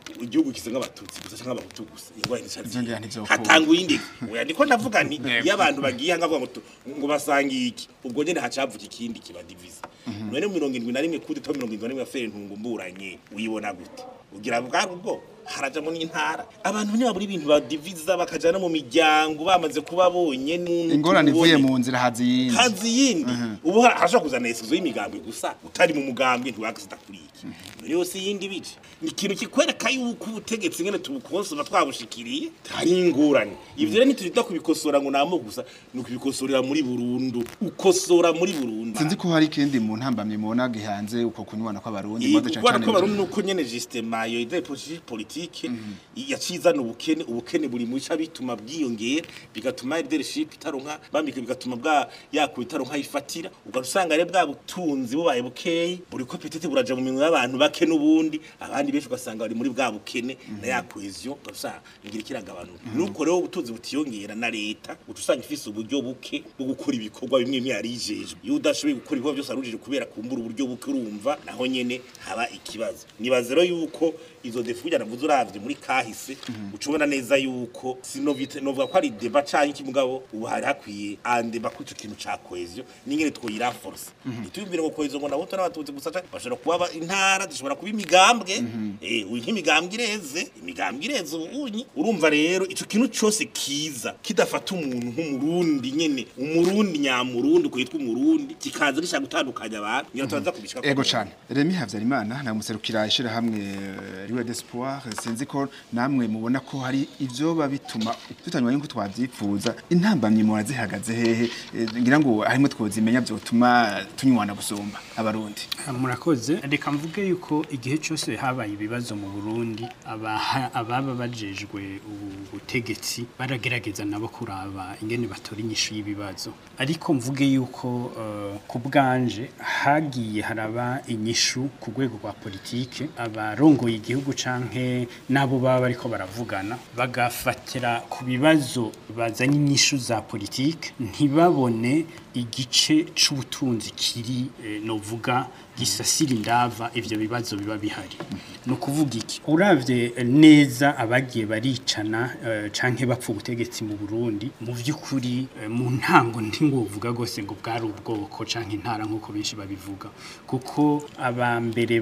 igihugu kiza nk'abatutsi gusa cyangwa abahutu gusa ingwara Ivyo ngira n'icyazi ntivyokunda. hatanguye indi oya ndiko ndavuga nti iyo abantu bagiye ngavuga ngo tu- ngo basangiye iki ubwo nyene hacavuka ikindi kibadiviza none mirongo indwi na rimwe kuri to mirongo indwi na rimwe afere ntungu mburanye uyibona gute ugira bwari ubwo harajamo n'intara abantu ntibabura ibintu badiviza bakajana mu miryango bamaze kuba bonye n'undi ingorane ivuye mu nzira hazi yindi hazi yindi ubu harashobora kuzana esezo y'imigambwe gusa utari mu mugambwe ntiwakasita kuri iki muri yose yindi bice ni ikintu kikwereka yuko ubutegetsi ngene tubukonsoma twabushikiriye hari ingorane ivyo rero ntituzita kubikosora ngo namo gusa ni ukubikosorera muri burundu ukosora muri burundu sinzi ko hari ikindi mu ntambamye mubona gihanze uko kunywana kw'abarundi maze kubera cyane ko barundi nuko nyene justement iyo idée politique yacizana ubukene ubukene buri mu bica bituma bwiyongera bigatuma leadership itaronka bambike bigatuma bwa yakubita itaronka ifatira ugasanga rero bwa butunzi bubaye bukeyi buri ko petete buraja mu minwe y'abantu bake n'ubundi abandi benshi ugasanga bari muri bwa bukene na ya cohesion ugasanga ngira kiranga abantu nuko rero ubutunzi butiyongera na leta utusanga ifise uburyo buke bwo gukora ibikorwa bimwe bimwe yarijejwe iyo udashoboye gukora ibikorwa byose arujije kubera kumbura uburyo buke urumva naho nyene haba ikibazo nibaze rero yuko izo defuja navuze uravye muri kahise ucubona neza yuko sinovite novuga ko ari deba canke kimugabo ubu hari hakwiye ande bakuco kintu ca cohesion ningene twoyira force nitubwire ngo cohesion ngo nabo tarabatutse gusa bashobora kuba intara zishobora kuba imigambwe eh uyu nk'imigambwe ireze imigambwe ireze ubunyi urumva rero ico kintu cyose kiza kidafata umuntu nk'umurundi nyene umurundi nyamurundi ko yitwa umurundi kikaza gishaka gutandukanya abantu ngira tubanza kubishika ego cyane Remy Havyarimana na muserukira ishira hamwe riwe d'espoir sinzi ko namwe mubona ko hari ivyo babituma tutanywa yuko twavyifuza intambamye mu zihagaze hehe ngira ngo harimo twozimenya byotuma tunywana gusumba abarundi murakoze reka mvuge yuko igihe cyose habaye ibibazo mu Burundi aba ababa bajejwe ubutegetsi baragerageza nabo kuraba ingene batora inyishu y'ibibazo ariko mvuge yuko uh, ku bwanje hagiye haraba inyishu ku rwego rwa politike abarongoye igihugu canke nabo baba bariko baravugana bagafatira ku bibazo bazanye inyishu za politike ntibabone igice c'ubutunzi kiri eh, novuga gisasira indava ivyo bibazo biba bihari no kuvuga iki uravye neza abagiye baricana uh, canke bapfa ubutegetsi mu Burundi mu vyukuri uh, mu ntango ntingovuga gose ngo bwari ubwoko canke intara nkuko benshi babivuga kuko abambere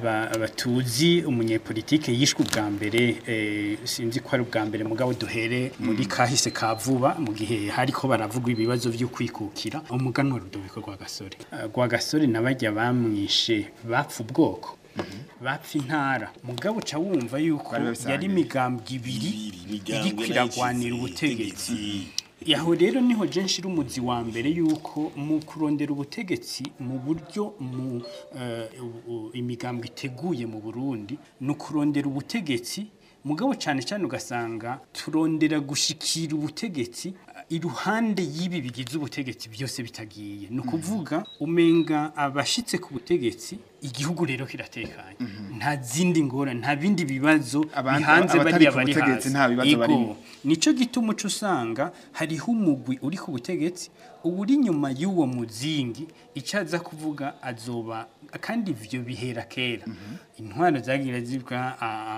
abatuzi umunyepolitike yishwe bwa mbere eh, sinzi ko ari bwa mbere mugabo duhere muri kahise kavuba mu gihe hariko baravugwa ibibazo vyo kwikukira umuganwa Rudoviko rwa Gasore rwa Gasore nabajya bamwishe bapfa ubwoko bapfa intara mugabo ca wumva yuko yari imigambwe ibiri iri kwiragwanira ubutegetsi yaho rero niho jenshi rumuzi wa mbere yuko mu kurondera ubutegetsi mu buryo mu uh, imigambwe iteguye mu Burundi no kurondera ubutegetsi mugabo cyane cyane ugasanga turondera gushikira ubutegetsi iruhande y'ibi bigize ubutegetsi byose bitagiye no kuvuga umenga abashitse ku butegetsi igihugu rero kiratekanye nta zindi ngora nta bindi bibazo bihanze bari abari hasi ego nico gituma uco usanga hariho umugwi uri ku butegetsi uburi nyuma y'uwo muzingi icaza kuvuga azoba kandi ivyo bihera kera intwaro zagira zibwa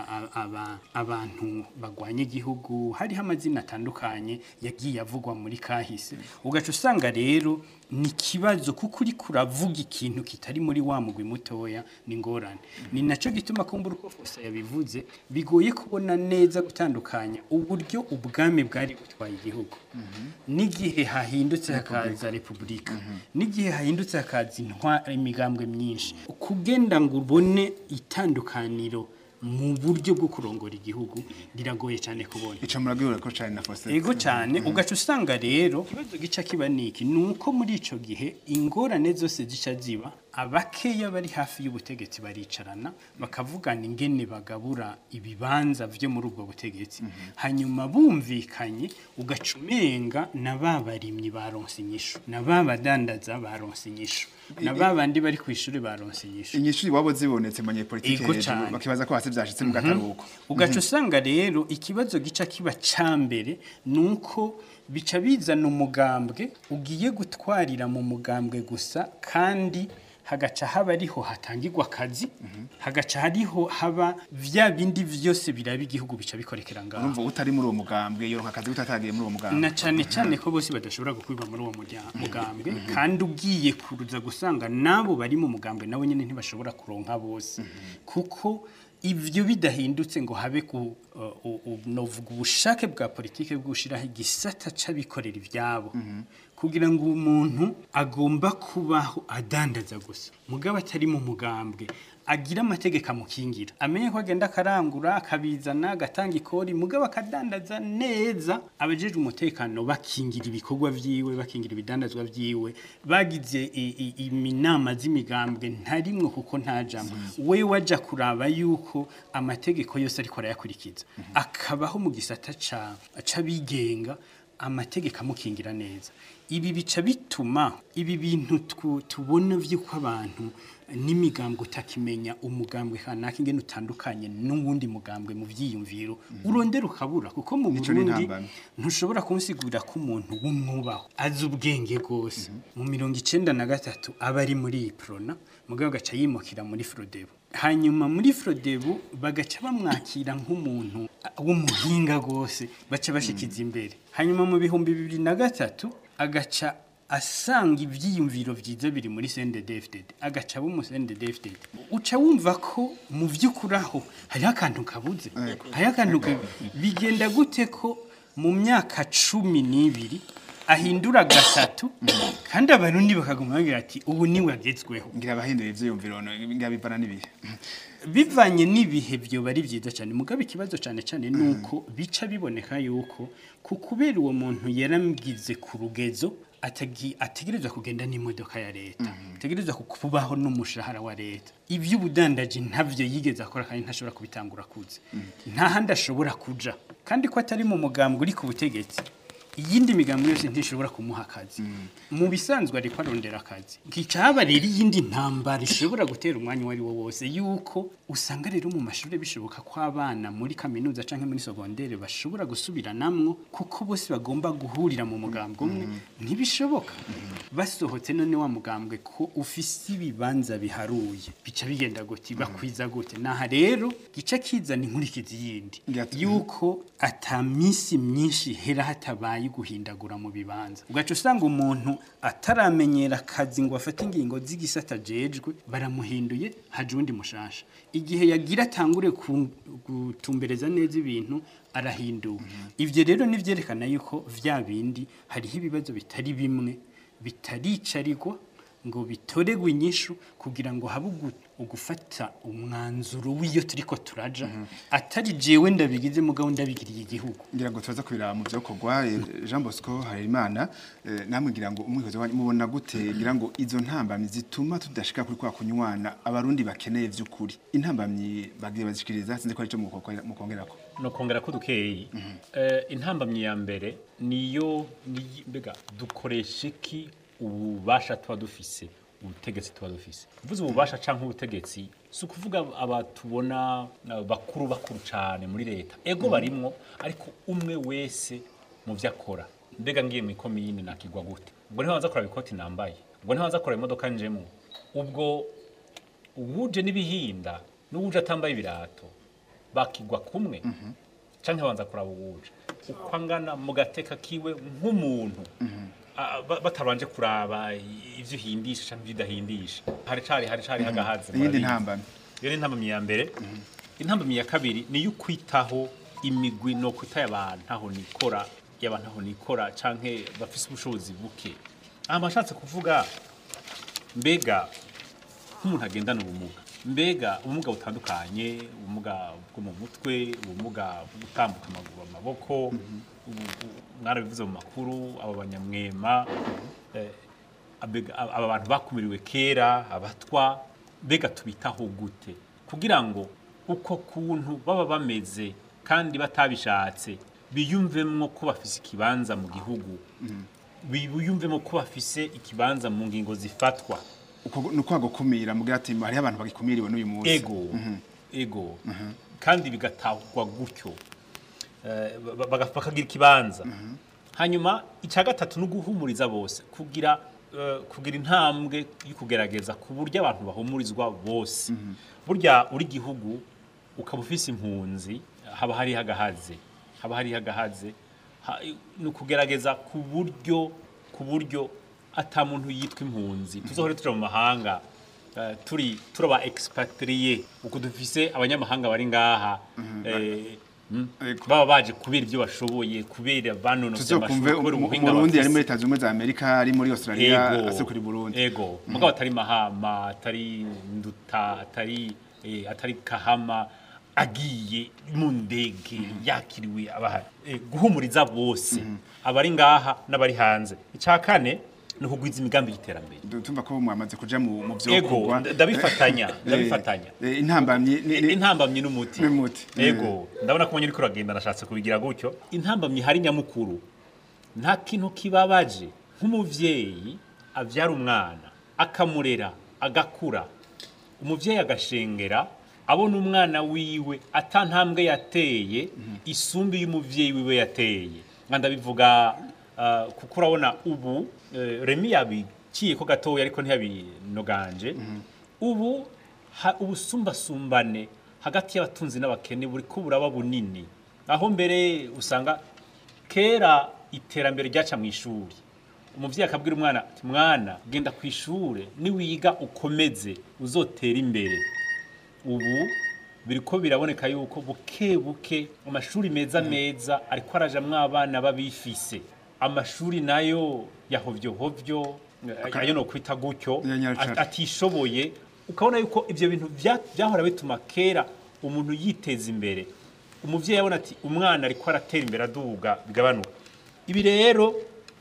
abantu bagwanye igihugu hari amazina atandukanye yagiye avugwa muri kahise ugaca usanga rero ni kibazo kuko uri kuravuga ikintu kitari muri wa mugwi mutoya ni ngorane ni naco gituma kumbura uko Fosa yabivuze bigoye kubona neza gutandukanya uburyo ubwami bwari gutwaye igihugu n'igihe hahindutse hakaza republika n'igihe hahindutse hakaza intwa imigambwe myinshi kugenda ngo ubone itandukaniro mu buryo bwo kurongora igihugu biragoye cyane kubona ica muragura ko cyane na Fosa ego cyane ugaca usanga rero kibazo gica kibaniki nuko muri ico gihe ingorane zose zica ziba abakeya bari hafi y'ubutegetsi baricarana bakavugana ingene bagabura ibibanza vyo muri ubwo butegetsi hanyuma bumvikanye ugacumenga na babarimyi baronse inyishu na babadandaza baronse inyishu na babandi bari kwishuri baronse inyishu inyishu wabo zibonetse manye politike bakibaza ko hasi byashitse mu gataruko ugaca usanga rero ikibazo gica kiba cambere nuko bica bizana umugambwe ugiye gutwarira mu mugambwe gusa kandi hagaca haba ariho hatangirwa akazi hagaca hariho haba vya bindi vyose biraba igihugu bica bikorekera ngaho urumva utari muri uwo mugambwe yo nkakazi utatagiye muri uwo mugambwe na cane cane ko bose badashobora gukwiba muri uwo mugambwe kandi ugiye kuruza gusanga nabo bari mu mugambwe nawe nyene ntibashobora kuronka bose kuko ivyo bidahindutse ngo habe ku novuga ubushake bwa politike bw'ushiraho igisata c'abikorera ivyabo kugira ngo umuntu agomba kubaho adandaza gusa mugabo atari mu mugambwe agira amategeko amukingira amenye ko agenda akarangura akabizana agatanga ikori mugabo akadandaza neza abajeje umutekano bakingira ibikorwa vyiwe bakingira ibidandazwa vyiwe bagize iminama z'imigambwe ntarimwe kuko ntajambo we waja kuraba yuko amategeko yose ariko arayakurikiza akabaho mu gisata ca cabigenga amategeko amukingira neza ibi bica bituma ibi bintu tubona vy'uko abantu n'imigambwe utakimenya umugambwe kanaka ingene utandukanye n'uwundi mugambwe mu vyiyumviro urondera ukabura kuko mu Burundi ntushobora kunsigurira ko umuntu w'umwubaho azi ubwenge gose mu mirongo icenda na gatatu aba ari muri Iprona mugabo gaca yimukira muri Frodebu hanyuma muri Frodebu bagaca bamwakira nk'umuntu w'umuhinga gose baca bashikiza imbere hanyuma mu bihumbi bibiri na gatatu agaca asanga ivyiyumviro vyiza biri muri C N D D F D D agaca bo mu C N D D F D D uca wumva ko mu vy'ukuraho hari akantu kabuze hari akantu bigenda gute ko mu myaka cumi n'ibiri ahindura gatatu kandi abarundi bakaguma bagira ati ubu ni wagezweho ngira abahindura ivyiyumviro ngira bivana nibihe bivanye n'ibihe byo bari byiza cyane mugabe ikibazo cyane cyane nuko bica biboneka yuko kukubera uwo muntu yaramgize ku rugezo atagi ategerezwa kugenda n'imodoka ya leta ategerezwa kukubaho n'umushahara wa leta ivyo ubudandaji ntavyo yigeze akora kandi ntashobora kubitangura kuze nta handi ashobora kuja kandi ko atari mu mugambwe uri ku butegetsi iyindi migambo yose ntishobora kumuha akazi mu bisanzwe ariko arondera akazi ngicaba rero iyindi ntambara ishobora gutera umwanya wari wo wose yuko usanga rero mu mashuri bishoboka ko abana muri kaminuza canke muri secondaire bashobora gusubiranamwo kuko bose bagomba guhurira mu mugambwe umwe ntibishoboka basohotse none wa mugambwe ko ufise ibibanza biharuye bica bigenda gute bakwiza gute naha rero gica kizana inkurikizi yindi yuko atamisi myinshi hera hatabaye guhindagura mu bibanza ugaca usanga umuntu ataramenyera akazi ngo afate ingingo z'igisata jejwe baramuhinduye haje undi mushasha igihe yagira atangure gutumbereza neza ibintu arahinduka ivyo rero nivyerekana yuko vya bindi hariho ibibazo bitari bimwe bitaricarirwa ngo bitoregwe inyishu kugira ngo habe ugufata umwanzuro w'iyo turiko turaja atari jewe ndabigize mugabo ndabigiriye igihugu ngira ngo tuza kubira mu byokorwa Jean Bosco Harerimana namwe ngira ngo umwihozo wanyu mubona gute ngira ngo izo ntambamyi zituma tudashika kuri kwa kunywana abarundi bakeneye vy'ukuri intambamyi bagiye bazishikiriza sinze ko ari cyo mu kongerako no kongera ko dukeye eh intambamyi ya mbere niyo mbega dukoresha iki ububasha tuba dufise ubutegetsi tuba dufise uvuze ububasha canke ubutegetsi si ukuvuga abatubona bakuru bakuru cane muri leta ego barimwo ariko umwe wese mu vyakora mbega ngiye mu komine nakigwa gute ubwo ntibanza kora bikoti nambaye ubwo ntibanza kora imodoka njemo ubwo ubuje nibihinda n'ubuje atambaye ibirato bakigwa kumwe canke banza kora ubuje ukwangana mu gateka kiwe nk'umuntu bataranje kuraba ivyo hindisha cyangwa bidahindisha hari cari hari cari hagahaze iyindi ntambamye iyo ni intambamye ya mbere intambamye ya kabiri ni yukwitaho imigwi no kwitaya abantu aho nikora y'abantu aho nikora canke bafise ubushobozi buke amashatse kuvuga mbega nk'umuntu agendana ubumuga mbega ubumuga butandukanye ubumuga bwo mu mutwe ubumuga butambuka amaguru amaboko mwarabivuze mu makuru aba banyamwema aba bantu bakumiriwe kera abatwa mbega tubitaho gute kugira ngo uko kuntu baba bameze kandi batabishatse biyumvemwo ko bafise ikibanza mu gihugu biyumvemwo ko bafise ikibanza mu ngingo zifatwa uko nuko gukumira mugira ati hari abantu bagikumiriwe n'uyu munsi ego ego kandi bigatahwa gutyo bakagira ikibanza hanyuma icya gatatu no guhumuriza bose kugira uh, kugira intambwe yo kugerageza ku buryo abantu bahumurizwa bose burya uri gihugu ukaba ufise impunzi haba hari hagahaze haba hari hagahaze no kugerageza ku buryo ku buryo ata muntu yitwa impunzi tuzohore tuja mu mahanga uh, turi turaba expatrié uko dufise abanyamahanga bari ngaha eh baba baje kubera ibyo bashoboye kubera banonoze amashuri kubera ubuhinga Burundi ari muri Leta Zunze Ubumwe za Amerika ari muri Australia ase kuri Burundi ego mugabo atari Mahama atari Nduta atari eh, atari Kahama agiye mu ndege yakiriwe abahari eh, guhumuriza bose abari ngaha n'abari hanze icakane no kugwiza imigambi y'iterambere tumva ko mwamaze kuja mu mu byo kugwa ndabifatanya ndabifatanya intambamye intambamye n'umuti ego ndabona ko nyiri kuragenda nashatse kubigira gutyo intambamye hari nyamukuru nta kintu kibabaje nk'umuvyeyi avyara umwana akamurera agakura umuvyeyi agashengera abona umwana wiwe atantambwe yateye isumbi y'umuvyeyi wiwe yateye ngandabivuga uh, kuko urabona ubu uh, Remi yabikiye ko gatoya ariko ntiyabinoganje mm -hmm. ubu ubusumba sumbane hagati y'abatunzi n'abakene buri ko buraba bunini aho mbere usanga kera iterambere ryaca mu ishuri umuvyeyi akabwira umwana ati mwana genda ku ishure ni wiga ukomeze uzotera imbere ubu biriko biraboneka yuko buke buke amashuri meza meza ariko araja mwabana babifise amashuri nayo yahovyo hovyo ayo no kwita gutyo atishoboye ukabona yuko ivyo bintu byahora bituma kera umuntu yiteza imbere umuvyeyi yabona ati umwana ariko aratera imbere aduga bigabanuka ibi rero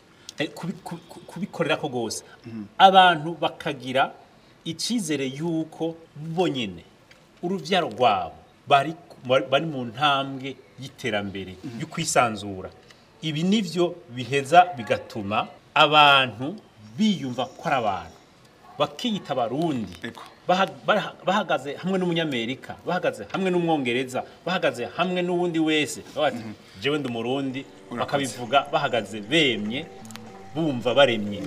kubikorera ko gose abantu bakagira icizere yuko bonyene uruvyaro rwabo bari bari mu ntambwe y'iterambere yo kwisanzura ibi nivyo biheza bigatuma abantu biyumva ko ari abantu bakiyita Barundi bahagaze hamwe n'umunyamerika bahagaze hamwe n'umwongereza bahagaze hamwe n'uwundi wese bati jewe ndi Murundi bakabivuga bahagaze bemye bumva baremye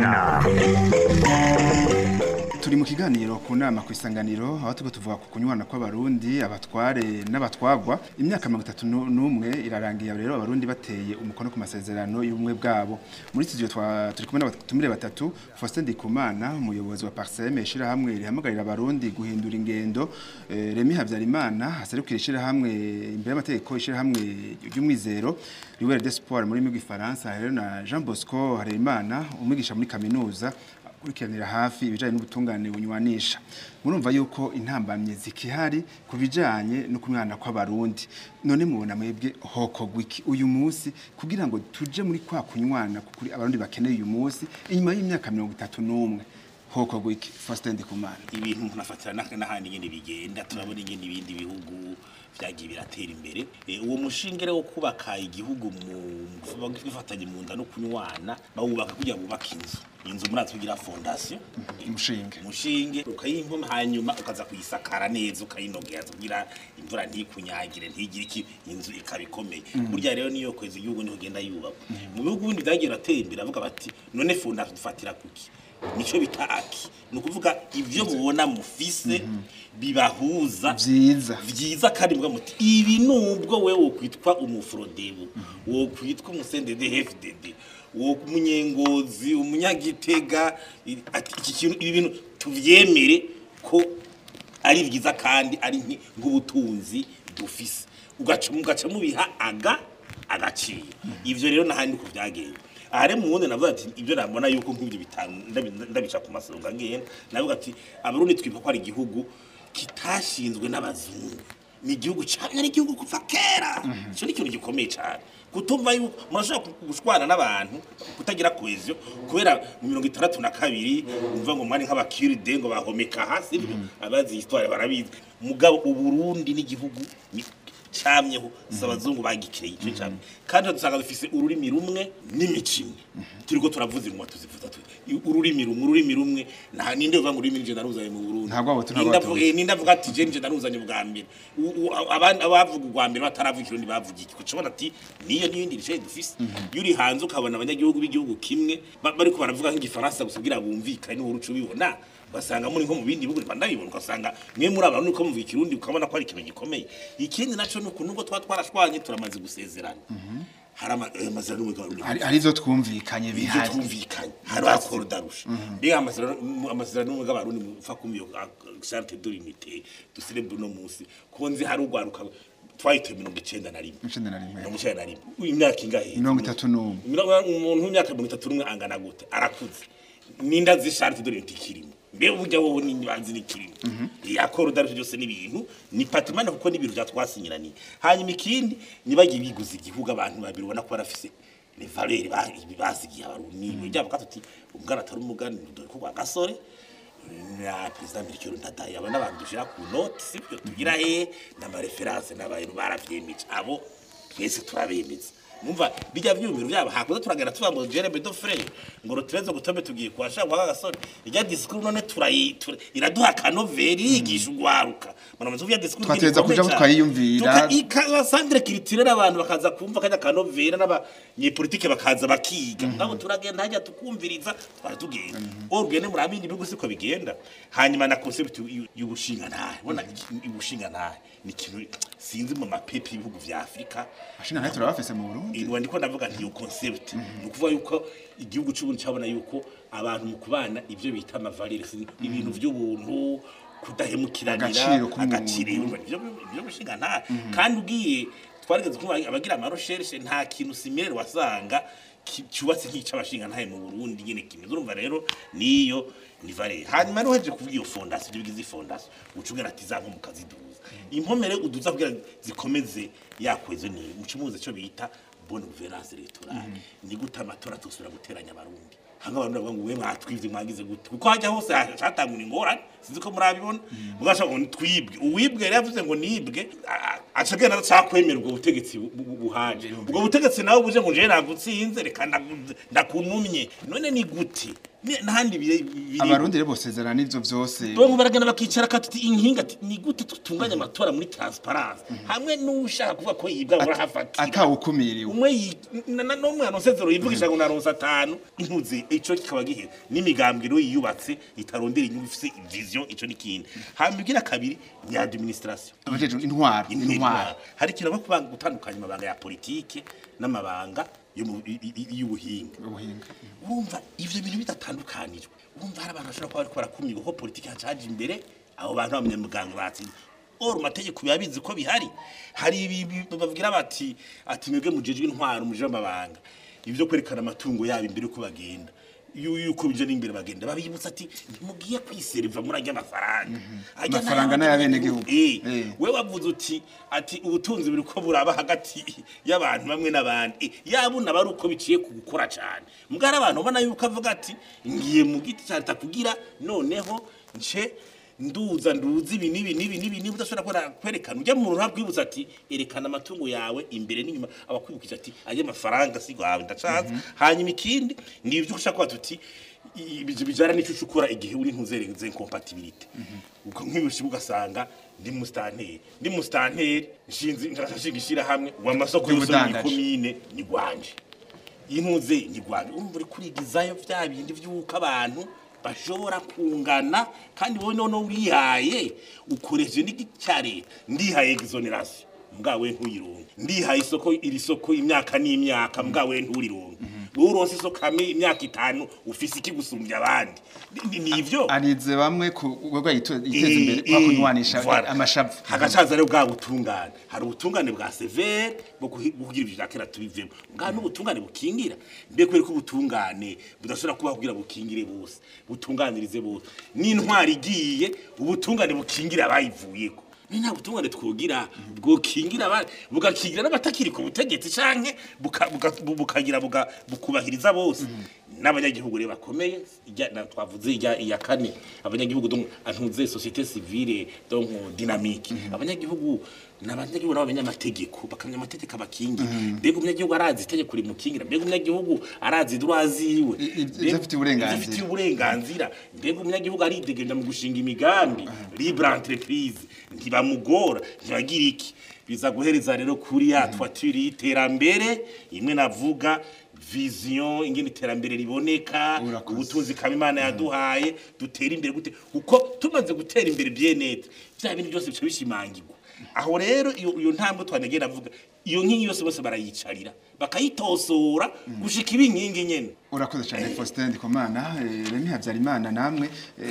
turi mu kiganiro ku nama ku isanganiro aho tuko tuvuga ku kunywana kw'abarundi abatware n'abatwagwa imyaka mirongo itatu n'umwe irarangiye rero abarundi bateye umukono ku masezerano y'ubumwe bwabo muri studio turi kumwe n'abatumire batatu Faustin Ndikumana umuyobozi wa Parsem ishira hamwe rihamagarira abarundi guhindura ingendo eh, Remi Havyarimana aserukira ishira hamwe imbere y'amategeko ishira hamwe y'umwizero Riwere d'Espoir muri migwi Faransa rero na Jean Bosco Harerimana umwigisha muri kaminuza kurikiranira hafi ibijanye n'ubutungane bunywanisha murumva yuko intambamye zikihari kubijanye no kumwana kw'abarundi none mubona mwebwe hoko gwiki uyu munsi kugira ngo tuje muri kwa kunywana kuri abarundi bakeneye uyu munsi inyuma y'imyaka mirongo itatu n'umwe hoko gwiki Faustin Ndikumana ibintu munafatira n'ahandi nyene bigenda turabona ingene ibindi bihugu vyagiye biratera imbere uwo mushingere wo kubaka igihugu mu bifatanye mu nda no kunywana bawubaka kugira bubaka inzu inzu muratse kugira fondation umushinge umushinge ukayimpoma hanyuma ukaza kuyisakara neza ukayinogera kugira imvura ntikunyagire ntigire iki inzu ikabikomeye burya rero niyo kweza igihugu niho genda yubaka mu bihugu bindi byagiye ratera imbere avuga bati none fondation dufatira kuki nico bitaki nukuvuga ivyo mubona mufise bibahuza vyiza vyiza kandi mbwa muti ibi nubwo wewe kwitwa umufrodebo wo kwitwa umusendede F D D wo kumunyengozi umunyagitega iki kintu ibi bintu tuvyemere ko ari vyiza kandi ari nk'ubutunzi dufise ugaca mugaca mubiha aga agaciro ivyo rero nahandi ku vyagenda are muwone navuga ati ibyo nabona yuko nk'ibyo bitanu ndabica ku masonga ngene navuga ati abarundi twipa ko ari igihugu kitashinzwe n'abazungu ni igihugu cyane ari igihugu kuva kera cyo ni ikintu gikomeye cyane kutumva yuko murashaka gushwana n'abantu kutagira cohesion kubera mu mirongo itandatu na kabiri umva ngo mwari nk'abakiride ngo bahomeka hasi abazi histoire barabizi mugabo uburundi n'igihugu camyeho sabazungu bagikireye ico cyane kandi dusanga dufise ururimi rumwe n'imicimwe turiko turavuze ngo tuzivuza ururimi rumwe ururimi rumwe nta ninde uvuga ngo ururimi nje naruzanye mu Burundi ntabwo abo tunabavuga ninde avuga ati je nje naruzanye bwa mbere abandi abavuga ubwa mbere bataravuga ikirundi bavuga iki kucobona ati niyo niyindi rice dufise yuri hanze ukabona abanyagihugu b'igihugu kimwe bariko baravuga nk'igifaransa gusugira bumvikane n'urucu bibona basanga muri nko mu bindi bihugu bandabibona ugasanga mwe muri abantu niko muvuga ikirundi ukabona ko ari ikintu gikomeye ikindi naco nuko nubwo twa twarashwanye turamaze gusezerana hari amazerano n'umugabo hari izo twumvikanye bihari twumvikanye hari akoro darusha biga amazerano amazerano n'umugabo arundi mufa kumyo charte de l'unité ducelebre no munsi konzi hari ugwaruka twahite mirongo icenda na rimwe mirongo icenda na rimwe imyaka ingahe mirongo itatu n'umwe umuntu w'imyaka mirongo itatu n'umwe angana gute arakuze ninda zi charte de l'unité kirimo mbe ujya wowe n'inyanzi n'ikirimo yakoro darusha byose n'ibintu ni patrimoine kuko n'ibintu bya twasinyiraniye hanyuma ikindi nibagiye biguza igihugu abantu babiri ubona ko barafise ni valeur basigiye abarundi bijya bakatuti umugana atari umugani dore ko gasore na president Mirikiro Ndadaye abana bandushira ku note sibyo tugira he na ma reference n'abantu baravyemije abo twese turabemeza mumva bijya byumiro byaba hakuza turagera tuva mu Jeremy do frère ngo roterezo gutombe tugiye kwasha kwa gasore ijya discours none turayi iraduha kanoveri yigisha ugwaruka muramaze uvya discours twateza kuja twayiyumvira ika sandre critique abantu bakaza kumva kanya kanovera n'abanye politique bakaza bakiga ngabo turagenda hajya tukumviriza twaratugenda orgene muramindi bigo siko bigenda hanyuma na concept y'ubushinga ntahe bona ubushinga ntahe ni kintu sinzi mu mapepi ibihugu vya Afrika ashina nayo turabafise mu Burundi Iwa ndiko ndavuga nti yo concept nukuvuga yuko igihugu cy'ubundi cyabona yuko abantu mu kubana ivyo bita amavalire ibintu by'ubuntu kudahemukiranira agaciro ibyo bishinga nta kandi ugiye twarigeze kumva abagira ama recherche nta kintu similaire wasanga cyubatse nk'icabashinga ntaye mu Burundi nyene kimeze urumva rero niyo ni valeur hanyuma rero heje kuvuga iyo fondation bigize fondation ucugera ati zanko mu kazi duza impomere uduza kugira zikomeze yakweze ni mucimuze cyo bita bonne gouvernance électorale ni guta amatora tosura guteranya abarundi hanga abantu bavuga ngo we mwatwivye mwagize gute kuko hajya hose hatangura ingorane sinzi ko murabibona mugasha ngo twibwe uwibwe rero yavuze ngo nibwe acagenda acakwemera ubwo butegetsi buhaje ubwo butegetsi nawe buje ngo je nagutsinze reka ndakunumye none ni gute nahandi bire abarundi rero bosezerana n'ivyo vyose bongo baragenda bakicara katuti inkinga ni gute tutunganya amatora muri transparence hamwe n'ushaka kuvuga ko yibwa urahafatira atawukumiriwe umwe n'umwe anosezero yivugisha ngo naronsa atanu intuzi ico kikaba gihe n'imigambwe ro yiyubatse itarondera inyungu ifise vision ico nikindi hambira kabiri ni administration abajeje intwaro intwaro hari kintu bakubanga gutandukanya amabanga ya politike n'amabanga y'ubuhinga urumva ivyo bintu bidatandukanijwe urumva hari abantu bashobora kuba bariko barakumira ko politike hacaje imbere abo bantu b'abanyamuganga batsinze or mategeko yabizi ko bihari hari ibi bavugira bati ati mwebwe mujejwe intwaro muje amabanga ivyo kwerekana amatungo yabo imbere ko bagenda yuko bije n'imbere bagenda babibutsa ati ntimugiye kwiseriva murajya amafaranga amafaranga n'ayabene gihugu eh we wavuze uti ati ubutunzi buri ko buraba hagati y'abantu bamwe n'abandi yabuna bari uko biciye kugukora cyane mugara abantu ubona yuko avuga ati ngiye mu giti cyata kugira noneho nce nduza nduzi ibi nibi nibi nibi niba udashobora kwerekana ujya mu runtu kwibutsa ati erekana amatungo yawe imbere n'inyuma abakwibukije ati aje amafaranga sigo yawe ndacaza hanyuma ikindi ni ibyo ushaka kwa tuti ibije bijara n'icyo ukora igihe uri ntuzereze incompatibility uko nk'ibishibuga ugasanga ndi mustanteri ndi mustanteri nshinzi ndashigishira hamwe wa masoko yose ni komine ni gwanje intuze ni gwanje urumva uri kurigizayo vya bindi vy'uko abantu bashobora kungana kandi wowe none urihaye ukoreje n'igicyare ndihaye exoneration mgawe ntuyironke ndihaye isoko iri soko imyaka n'imyaka mgawe nturironke uronse isoko kame imyaka itanu ufise ikigusumbya abandi nivyo arize bamwe ku rwego yiteze imbere kwa kunwanisha amashavu hagacaza rero bwa butungane hari ubutungane bwa severe bwo kugira ibyo jakera tubivemo bwa n'ubutungane bukingira mbe kwere ko ubutungane budashobora kuba kugira bukingire bose butunganirize bose n'intwari igiye ubutungane bukingira abayivuyeko ni nta butungane twogira bwo kingira abandi bugakingira n'abatakiri ku butegetsi canke bukagira buka bukubahiriza bose n'abanyagihugu rero bakomeye twavuze iya kane abanyagihugu donc antuze société civile donc dynamique abanyagihugu n'abanyagihugu nabo abanyamategeko bakamya amategeko abakingi mbega umunyagihugu arazi itegeko rimukingira mbega umunyagihugu arazi duraziwe bafite uburenganzira bafite uburenganzira mbega umunyagihugu aridegenja mu gushinga imigambi libre entreprise ntibamugora ntibagira iki biza guhereza rero kuri ya twaturi iterambere imwe navuga vision ingene iterambere riboneka ubutunzi kama Imana yaduhaye dutera imbere gute uko tumaze gutera imbere byenete bya bintu byose bice bishimangirwa aho rero iyo ntambwe twanegera avuga iyo nkingi yose bose barayicarira bakayitosora gushika ibinkingi nyene. Urakoze cyane Faustin Ndikumana. Remi Havyarimana namwe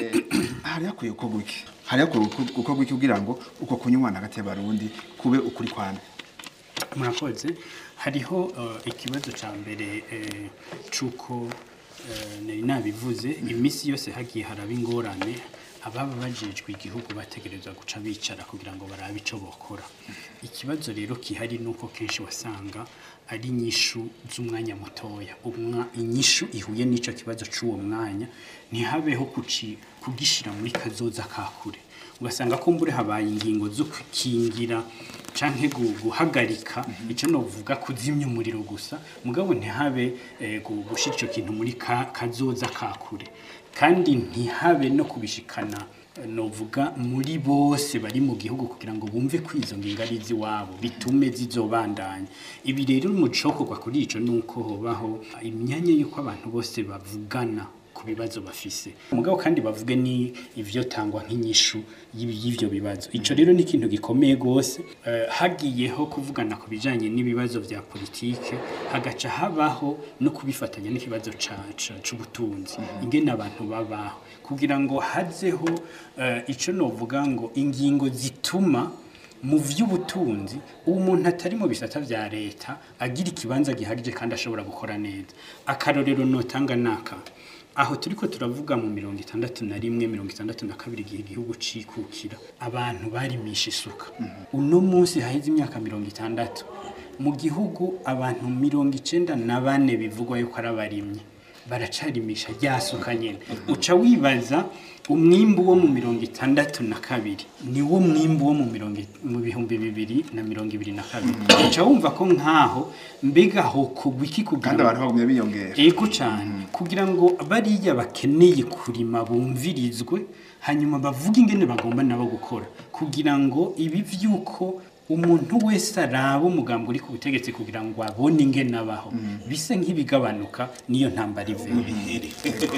hari yakwiye uko gwiki hari yakwiye uko gwiki kugira ngo uko kunywana hagati y'abarundi kube ukuri kwana. Murakoze. Hariho uh, ikibazo ca mbere eh, cuko uh, nari nabivuze imisi yose hagiye haraba ingorane ababa bajejwe igihugu bategerezwa guca bicara kugira ngo barabe ico bokora. Ikibazo rero kihari nuko kenshi wasanga ari inyishu z'umwanya mutoya umwa inyishu ihuye n'ico kibazo c'uwo mwanya ntihabeho kuci kugishira muri kazoza kakure ugasanga ko mbure habaye ingingo zo kukingira canke guhagarika ico no vuga kuzimya umuriro gusa mugabo ntihabe eh, gushira ico kintu muri ka, kazoza kakure kandi ntihabe no kubishikana no vuga muri bose bari mu gihugu kugira ngo bumve kwizo ngingarizi wabo bitume zizobandanya. Ibi rero umucokorwa kuri ico nuko hobaho imyanya yuko abantu bose bavugana ku bibazo bafise mugabo kandi bavuge ni ivyo tangwa nk'inyishu y'ivyo bibazo. Ico rero ni ikintu gikomeye gose uh, hagiyeho kuvugana ku bijanye n'ibibazo vya politike hagaca habaho no kubifatanya n'ikibazo c'ubutunzi ingene abantu babaho kugira ngo hazeho uh, ico no vuga ngo ingingo zituma mu vy'ubutunzi umuntu atari mu bisata vya leta agira ikibanza gihagije kandi ashobora gukora neza. Akarorero notanga naka aho turiko turavuga mu mirongo itandatu na rimwe mirongo itandatu na kabiri gihe igihugu cikukira abantu barimisha isuka uno munsi haheze imyaka mirongo itandatu mu gihugu abantu mirongo icenda na bane bivugwa yuko ari abarimyi baracarimisha ryasuka nyene uca wibaza umwimbu wo mu mirongo itandatu na kabiri ni wo mwimbu wo mu mirongo mu bihumbi bibiri na mirongo ibiri na kabiri uca wumva ko nkaho mbega ho kugwiki kugira kandi abantu bagumye biyongera ego cyane kugira ngo bariya bakeneye kurima bumvirizwe hanyuma bavuga ingene bagomba nabo gukora kugira ngo ibi vyuko umuntu wese araba umugambo uri ku butegetsi kugira ngo abone ingene abaho mm. bise nk'ibigabanuka niyo ntambara ivere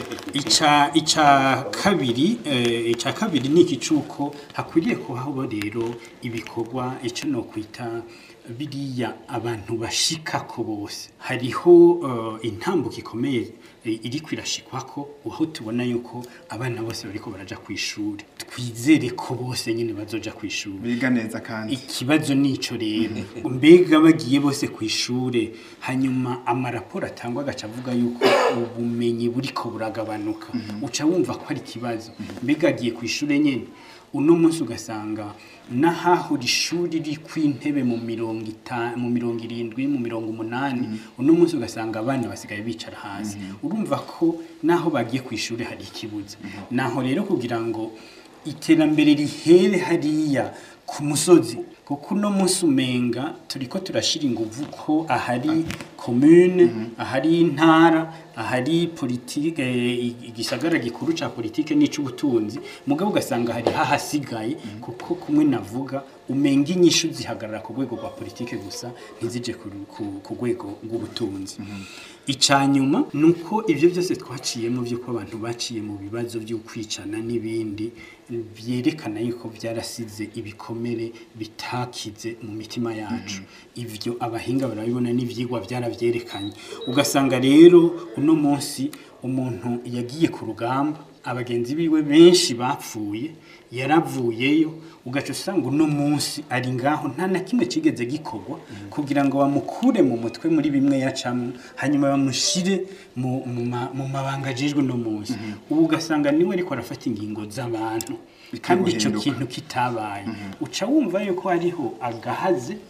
ica ica kabiri eh, ica kabiri ni ikicuko hakwiriye kubaho rero ibikorwa ico no kwita biriya abantu bashika ko bose hariho uh, intambuko ikomeye iri kwirashikwako aho tubona yuko abana bose bariko baraja kwishuri twizere ko bose nyine bazoja kwishuri biga neza kandi ikibazo nico rero mbega bagiye bose kwishuri hanyuma amaraporo atangwa gaca avuga yuko ubumenyi buriko buragabanuka uca wumva ko ari kibazo mbega agiye kwishuri nyene uno munsi ugasanga nahaho rishuri ri kwintebe mu mirongo itanu mu mirongo irindwi mu mirongo umunani uno munsi ugasanga abana basigaye bicara hasi urumva ko naho bagiye kwishuri hari ikibuza naho rero kugira ngo iterambere rihere hariya ku musozi kuko no munsi umenga turiko turashira inguvu ko ahari commune ahari intara ahari politique igisagara gikuru ca politique n'icubutunzi mugabo ugasanga hari hahasigaye kuko kumwe navuga umenga inyishu zihagarara ku rwego rwa politique gusa ntizije ku rwego rw'ubutunzi. Icanyuma nuko ivyo byose twaciyemo byo ko abantu baciye mu bibazo byo kwicana n'ibindi byerekana yuko byarasize ibikomere bitakize mu mitima yacu ivyo abahinga barabibona n'ivyigwa byaravyerekanye ugasanga rero uno munsi umuntu yagiye ku rugamba abagenzi biwe benshi bapfuye yaravuyeyo ugaca usanga uno munsi ari ngaho nta na kimwe kigeze gikorwa kugira ngo bamukure mu mutwe muri bimwe yacamo hanyuma bamushire mu mu mabanga ajejwe no munsi ubu ugasanga niwe ariko arafata ingingo z'abantu kandi ico kintu kitabaye uca wumva yuko hariho agahaze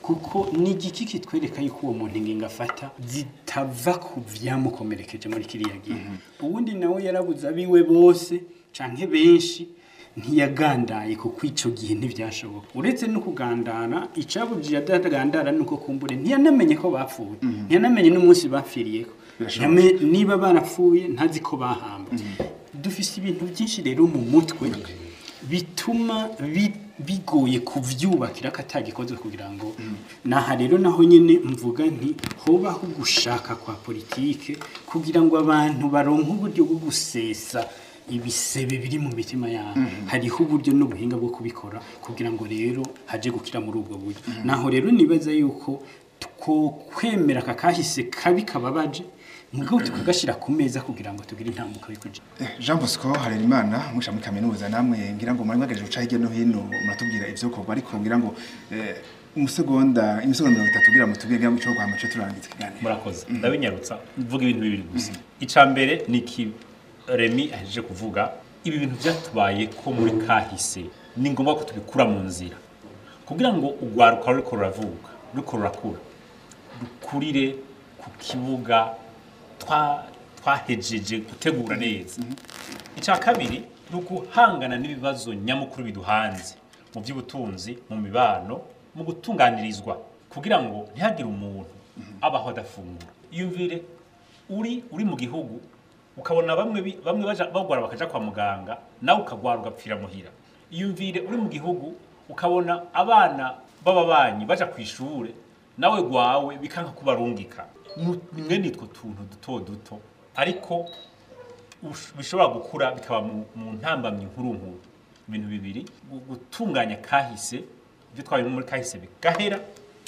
kuko ni igiki kitwereka yuko uwo muntu ingingo afata zitava ku vyamukomerekeje muri kiriya gihe ubundi nawe yarabuze abiwe bose canke benshi ntiyagandaye kuko ico gihe ntivyashoboka uretse no kugandana icabujije adagandara nuko kumbure ntiyanamenye ko bapfuye ntiyanamenye n'umunsi bapfiriyeko niba barapfuye ntazi ko bahamba dufise ibintu byinshi rero mu mutwe bituma bigoye kuvyubakira katagikozwe kugira ngo naha rero naho nyene mvuga nti hobaho gushaka kwa politike kugira ngo abantu baronke uburyo bwo gusesa ibisebe biri mu mitima yabo hariho uburyo n'ubuhinga bwo kubikora kugira ngo rero haje gukira muri ubwo buryo naho rero nibaza yuko tuko kwemera kakahise kabi kababaje mugabo tukagashira ku meza kugira ngo tugire intambuka bikuje Jean Bosco Harerimana musha muri kaminuza namwe ngira ngo muri magaje uca hirya no hino muratubwira ivyo korwa ariko ngira ngo umusegonda imisegonda mirongo itatu kugira ngo tubwire mu cyo kwa mace turangiza kiganiro murakoze ndabinyarutsa mvuga ibintu bibiri gusa ica mbere niki Remy aje kuvuga ibi bintu byatubaye ko muri kahise ni ngombwa ko tubikura mu nzira kugira ngo ugwaruka ruriko ruravuka ruriko rurakura rukurire ku kibuga twa twahejeje gutegura neza icya kabiri nukuhangana n'ibibazo nyamukuru biduhanze mu by'ubutunzi mu mibano mu gutunganirizwa kugira ngo ntihagire umuntu abaho adafungura iyumvire uri uri mu gihugu ukabona bamwe bamwe baja bagwara bakaja kwa muganga nawe ukagwara ugapfira muhira iyumvire uri mu gihugu ukabona abana bababanyi baja kwishure nawe gwawe bikanka kubarungika nimwe nitwo tuntu duto duto ariko bishobora gukura bikaba mu ntambamye nkuru nkuru ibintu bibiri gutunganya kahise ibyo twabiri muri kahise bigahera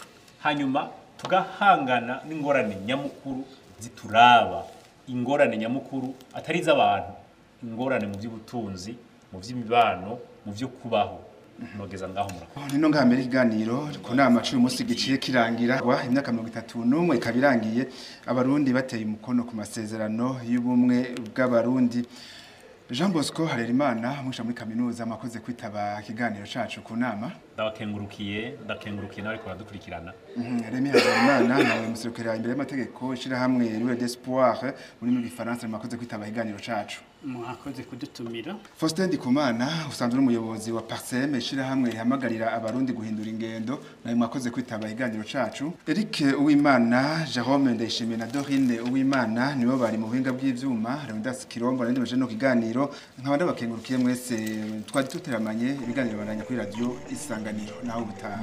hanyuma tugahangana n'ingorane nyamukuru zituraba ingorane nyamukuru atari z'abantu ingorane mu by'ubutunzi mu by'imibano mu byo kubaho nogeza ngaho murakoze nino ngambere ikiganiro ku nama cumi umunsi giciye kirangira wa imyaka mirongo itatu n'umwe kabirangiye abarundi bateye umukono ku masezerano y'ubumwe bw'abarundi Jean Bosco Harerimana musha muri kaminuza makoze kwitaba kiganiro cacu ku nama ndabakengurukiye ndakengurukiye nawe ko badukurikirana Remy Harerimana nawe muserukira imbere y'amategeko ishira hamwe Rue d'Espoir muri mu Gifaransa makoze kwitaba kiganiro cacu mwakoze kudutumira Faustin Ndikumana usanzwe n'umuyobozi wa Parsem ishira hamwe ihamagarira abarundi guhindura ingendo nawe mwakoze kwitaba kiganiro cacu Eric Uwimana Jerome Ndayishimiye na Dorine Uwimana nibo bari mu buhinga bw'ivyuma Leonidas Kirombo nandi baje no kiganiro nkabanda bakengurukiye mwese twari tuteramanye ibiganiro baranya kuri radio Isanganiro naho gutaha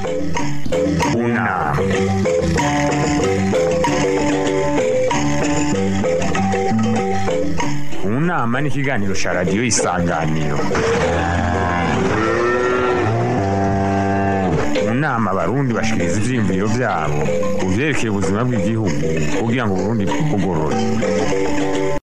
Una Unama ni ikiganiro cha radio Isanganiro. Unama abarundi bashikiriza ivyiyumviro vyabo kuvyerekeye ubuzima bw'igihugu kugira ngo Burundi bugorore.